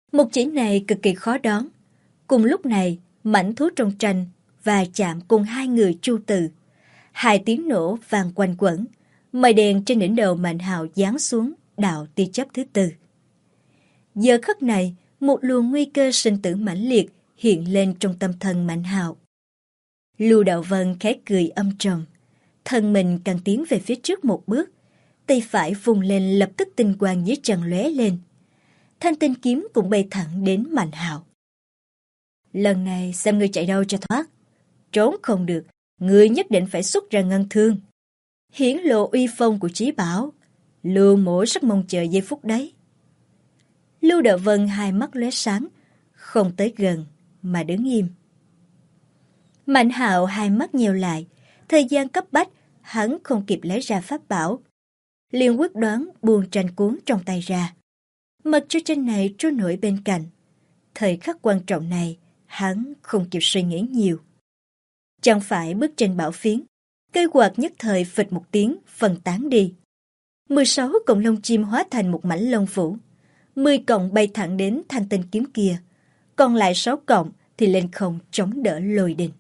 [SPEAKER 1] Một chỉ này cực kỳ khó đoán. Cùng lúc này, mãnh thú trong tranh và chạm cùng hai người Chu Từ. Hai tiếng nổ vang quanh quẩn, mây đen trên đỉnh đầu Mạnh Hạo giáng xuống đạo tia chớp thứ tư. Giờ khắc này, một luồng nguy cơ sinh tử mãnh liệt hiện lên trong tâm thần Mạnh Hạo. Lưu Đạo Vân khẽ cười âm trầm, thân mình càng tiến về phía trước một bước, tay phải vùng lên lập tức tinh quang dưới trần lóe lên. Thanh tinh kiếm cũng bay thẳng đến Mạnh Hạo. Lần này xem ngươi chạy đâu cho thoát. Trốn không được, ngươi nhất định phải xuất ra ngân thương. Hiển lộ uy phong của Chí Bảo. Lưu Mỗ rất mong chờ giây phút đấy. Lưu Đạo Vân hai mắt lóe sáng, không tới gần mà đứng im. Mạnh Hạo hai mắt nheo lại, thời gian cấp bách, hắn không kịp lấy ra pháp bảo. Liền quyết đoán buông tranh cuốn trong tay ra. Mặc cho tranh này trôi nổi bên cạnh. Thời khắc quan trọng này, hắn không kịp suy nghĩ nhiều. Chẳng phải bức tranh bảo phiến, cây quạt nhất thời phịch một tiếng, phân tán đi. 16 cọng lông chim hóa thành một mảnh lông vũ. 10 cọng bay thẳng đến thanh tinh kiếm kia, còn lại 6 cọng thì lên không chống đỡ lôi đình.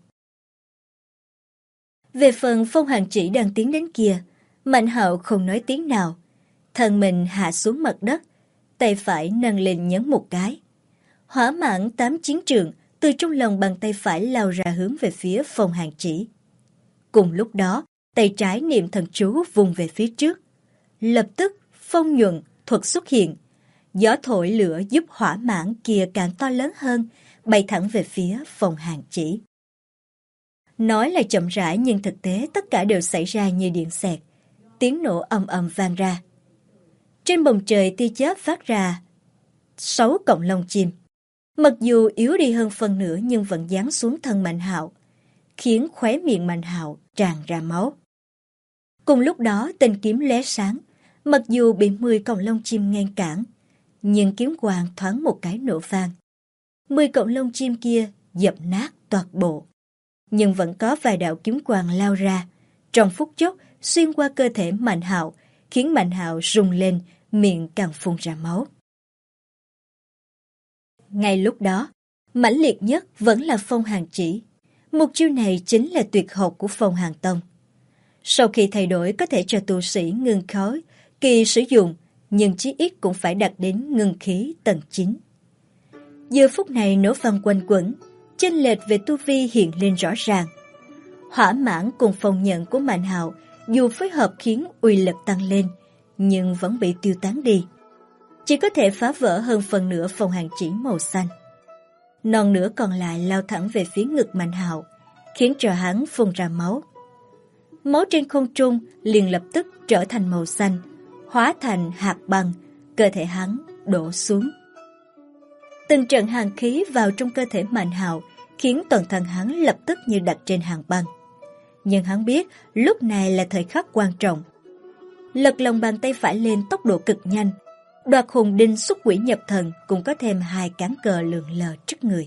[SPEAKER 1] Về phần Phong Hàn Chỉ đang tiến đến kia, Mạnh Hạo không nói tiếng nào, thân mình hạ xuống mặt đất, tay phải nâng lên nhấn một cái. Hỏa mãng 8 chiến trường từ trong lòng bàn tay phải lao ra hướng về phía Phong Hàn Chỉ. Cùng lúc đó, tay trái niệm thần chú vùng về phía trước. Lập tức, phong nhuận thuật xuất hiện. Gió thổi lửa giúp hỏa mãng kia càng to lớn hơn, bay thẳng về phía Phong Hàn Chỉ. Nói là chậm rãi nhưng thực tế tất cả đều xảy ra như điện xẹt. Tiếng nổ ầm ầm vang ra. Trên bầu trời tia chớp phát ra 6 cọng lông chim. Mặc dù yếu đi hơn phần nửa nhưng vẫn giáng xuống thân Mạnh Hạo, khiến khóe miệng Mạnh Hạo tràn ra máu. Cùng lúc đó tên kiếm lóe sáng, mặc dù bị 10 cọng lông chim ngăn cản, nhưng kiếm quang thoáng một cái nổ vang. 10 cọng lông chim kia dập nát toàn bộ. Nhưng vẫn có vài đạo kiếm quang lao ra, trong phút chốc xuyên qua cơ thể Mạnh Hạo, khiến Mạnh Hạo rung lên, miệng càng phun ra máu. Ngay lúc đó, mãnh liệt nhất vẫn là Phong Hàn Chỉ. Một chiêu này chính là tuyệt học của Phong Hàn Tông. Sau khi thay đổi có thể cho tu sĩ ngưng khói, kỳ sử dụng, nhưng chí ít cũng phải đạt đến ngưng khí tầng 9. Giờ phút này nổ vang quanh quẩn, chênh lệch về tu vi hiện lên rõ ràng. Hỏa mãng cùng phong nhận của Mạnh Hạo dù phối hợp khiến uy lực tăng lên, nhưng vẫn bị tiêu tán đi. Chỉ có thể phá vỡ hơn phần nửa Phong Hàn Chỉ màu xanh. Non nửa còn lại lao thẳng về phía ngực Mạnh Hạo, khiến cho hắn phun ra máu. Máu trên không trung liền lập tức trở thành màu xanh, hóa thành hạt băng, cơ thể hắn đổ xuống. Từng trận hàn khí vào trong cơ thể Mạnh Hạo khiến toàn thân hắn lập tức như đặt trên hàng băng. Nhưng hắn biết lúc này là thời khắc quan trọng. Lật lòng bàn tay phải lên tốc độ cực nhanh, Đoạt hồn đinh xuất quỷ nhập thần cũng có thêm 2 cán cờ lượn lờ trước người.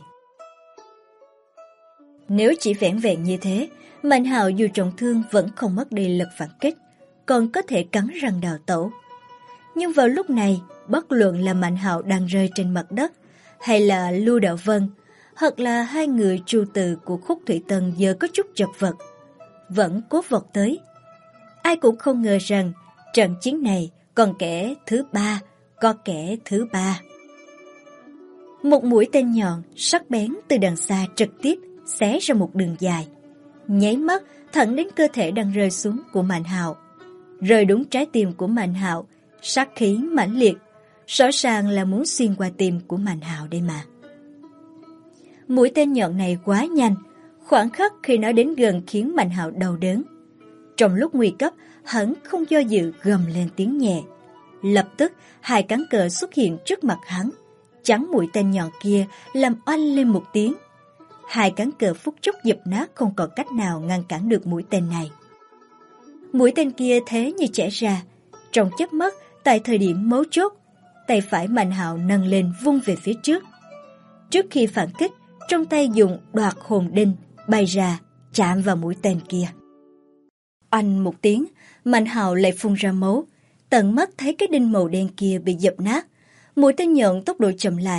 [SPEAKER 1] Nếu chỉ vẻn vẹn như thế, Mạnh Hạo dù trọng thương vẫn không mất đi lực phản kích, còn có thể cắn răng đào tẩu. Nhưng vào lúc này, bất luận là Mạnh Hạo đang rơi trên mặt đất, hay là Lưu Đạo Vân, hoặc là hai người Chu Từ của Khúc Thủy Tân giờ có chút chật vật, vẫn cố vọt tới. Ai cũng không ngờ rằng trận chiến này còn kẻ thứ ba, có kẻ thứ ba. Một mũi tên nhọn sắc bén từ đằng xa trực tiếp xé ra một đường dài, nháy mắt thẳng đến cơ thể đang rơi xuống của Mạnh Hạo, rơi đúng trái tim của Mạnh Hạo, sát khí mãnh liệt, rõ ràng là muốn xuyên qua tim của Mạnh Hạo đây mà. Mũi tên nhọn này quá nhanh, khoảng khắc khi nó đến gần khiến Mạnh Hạo đau đớn. Trong lúc nguy cấp, hắn không do dự gầm lên tiếng nhẹ. Lập tức, 2 cán cờ xuất hiện trước mặt hắn, chắn mũi tên nhọn kia làm oanh lên một tiếng. 2 cán cờ phút chốc dập nát, không còn cách nào ngăn cản được mũi tên này. Mũi tên kia thế như chẻ ra, trong chớp mắt, tại thời điểm mấu chốt, tay phải Mạnh Hạo nâng lên vung về phía trước. Trước khi phản kích, trong tay dùng đoạt hồn đinh bay ra, chạm vào mũi tên kia. Oanh một tiếng, Mạnh Hạo lại phun ra máu, tận mắt thấy cái đinh màu đen kia bị dập nát. Mũi tên nhọn tốc độ chậm lại,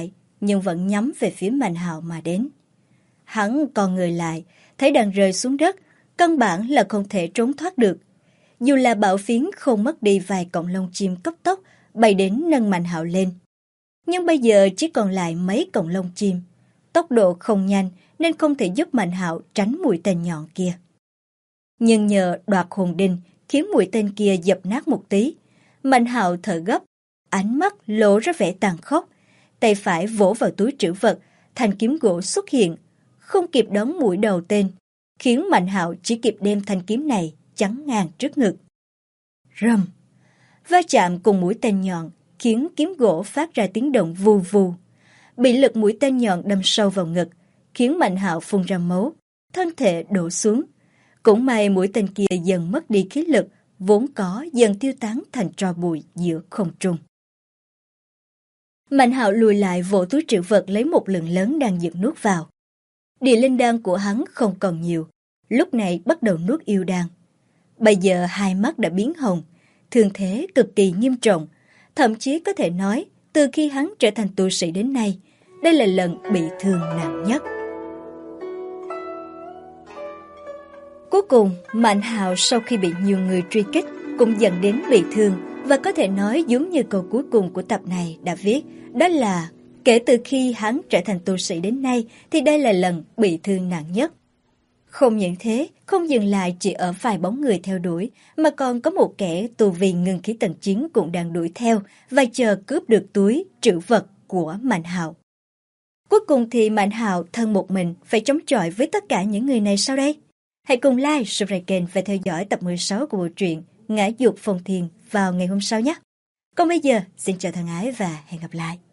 [SPEAKER 1] nhưng vẫn nhắm về phía Mạnh Hạo mà đến. Hắn còn người lại, thấy đang rơi xuống đất, căn bản là không thể trốn thoát được. Dù là Bảo Phiến không mất đi vài cọng lông chim cấp tốc bay đến nâng Mạnh Hạo lên. Nhưng bây giờ chỉ còn lại mấy cọng lông chim. Tốc độ không nhanh nên không thể giúp Mạnh Hạo tránh mũi tên nhọn kia. Nhưng nhờ đoạt hồn đinh khiến mũi tên kia dập nát một tí. Mạnh Hạo thở gấp, ánh mắt lộ ra vẻ tàn khốc. Tay phải vỗ vào túi trữ vật, thanh kiếm gỗ xuất hiện, không kịp đón mũi đầu tên, khiến Mạnh Hạo chỉ kịp đem thanh kiếm này chắn ngang trước ngực. Rầm! Va chạm cùng mũi tên nhọn khiến kiếm gỗ phát ra tiếng động vù vù. Bị lực mũi tên nhọn đâm sâu vào ngực, khiến Mạnh Hạo phun ra máu, thân thể đổ xuống. Cũng may mũi tên kia dần mất đi khí lực, vốn có dần tiêu tán thành tro bụi giữa không trung. Mạnh Hạo lùi lại vỗ túi trữ vật lấy một lượng lớn đang dần nuốt vào. Địa linh đan của hắn không còn nhiều, lúc này bắt đầu nuốt yêu đan. Bây giờ hai mắt đã biến hồng, thương thế cực kỳ nghiêm trọng, thậm chí có thể nói từ khi hắn trở thành tu sĩ đến nay, đây là lần bị thương nặng nhất. Cuối cùng, Mạnh Hạo sau khi bị nhiều người truy kích cũng dẫn đến bị thương, và có thể nói giống như câu cuối cùng của tập này đã viết, đó là kể từ khi hắn trở thành tu sĩ đến nay thì đây là lần bị thương nặng nhất. Không những thế, không dừng lại chỉ ở vài bóng người theo đuổi, mà còn có một kẻ tu vi ngưng khí tầng 9 cũng đang đuổi theo và chờ cướp được túi trữ vật của Mạnh Hạo. Cuối cùng thì Mạnh Hạo thân một mình phải chống chọi với tất cả những người này sau đây. Hãy cùng like, subscribe kênh và theo dõi tập 16 của bộ truyện Ngã Dục Phong Thiên vào ngày hôm sau nhé. Còn bây giờ, xin chào thân ái và hẹn gặp lại.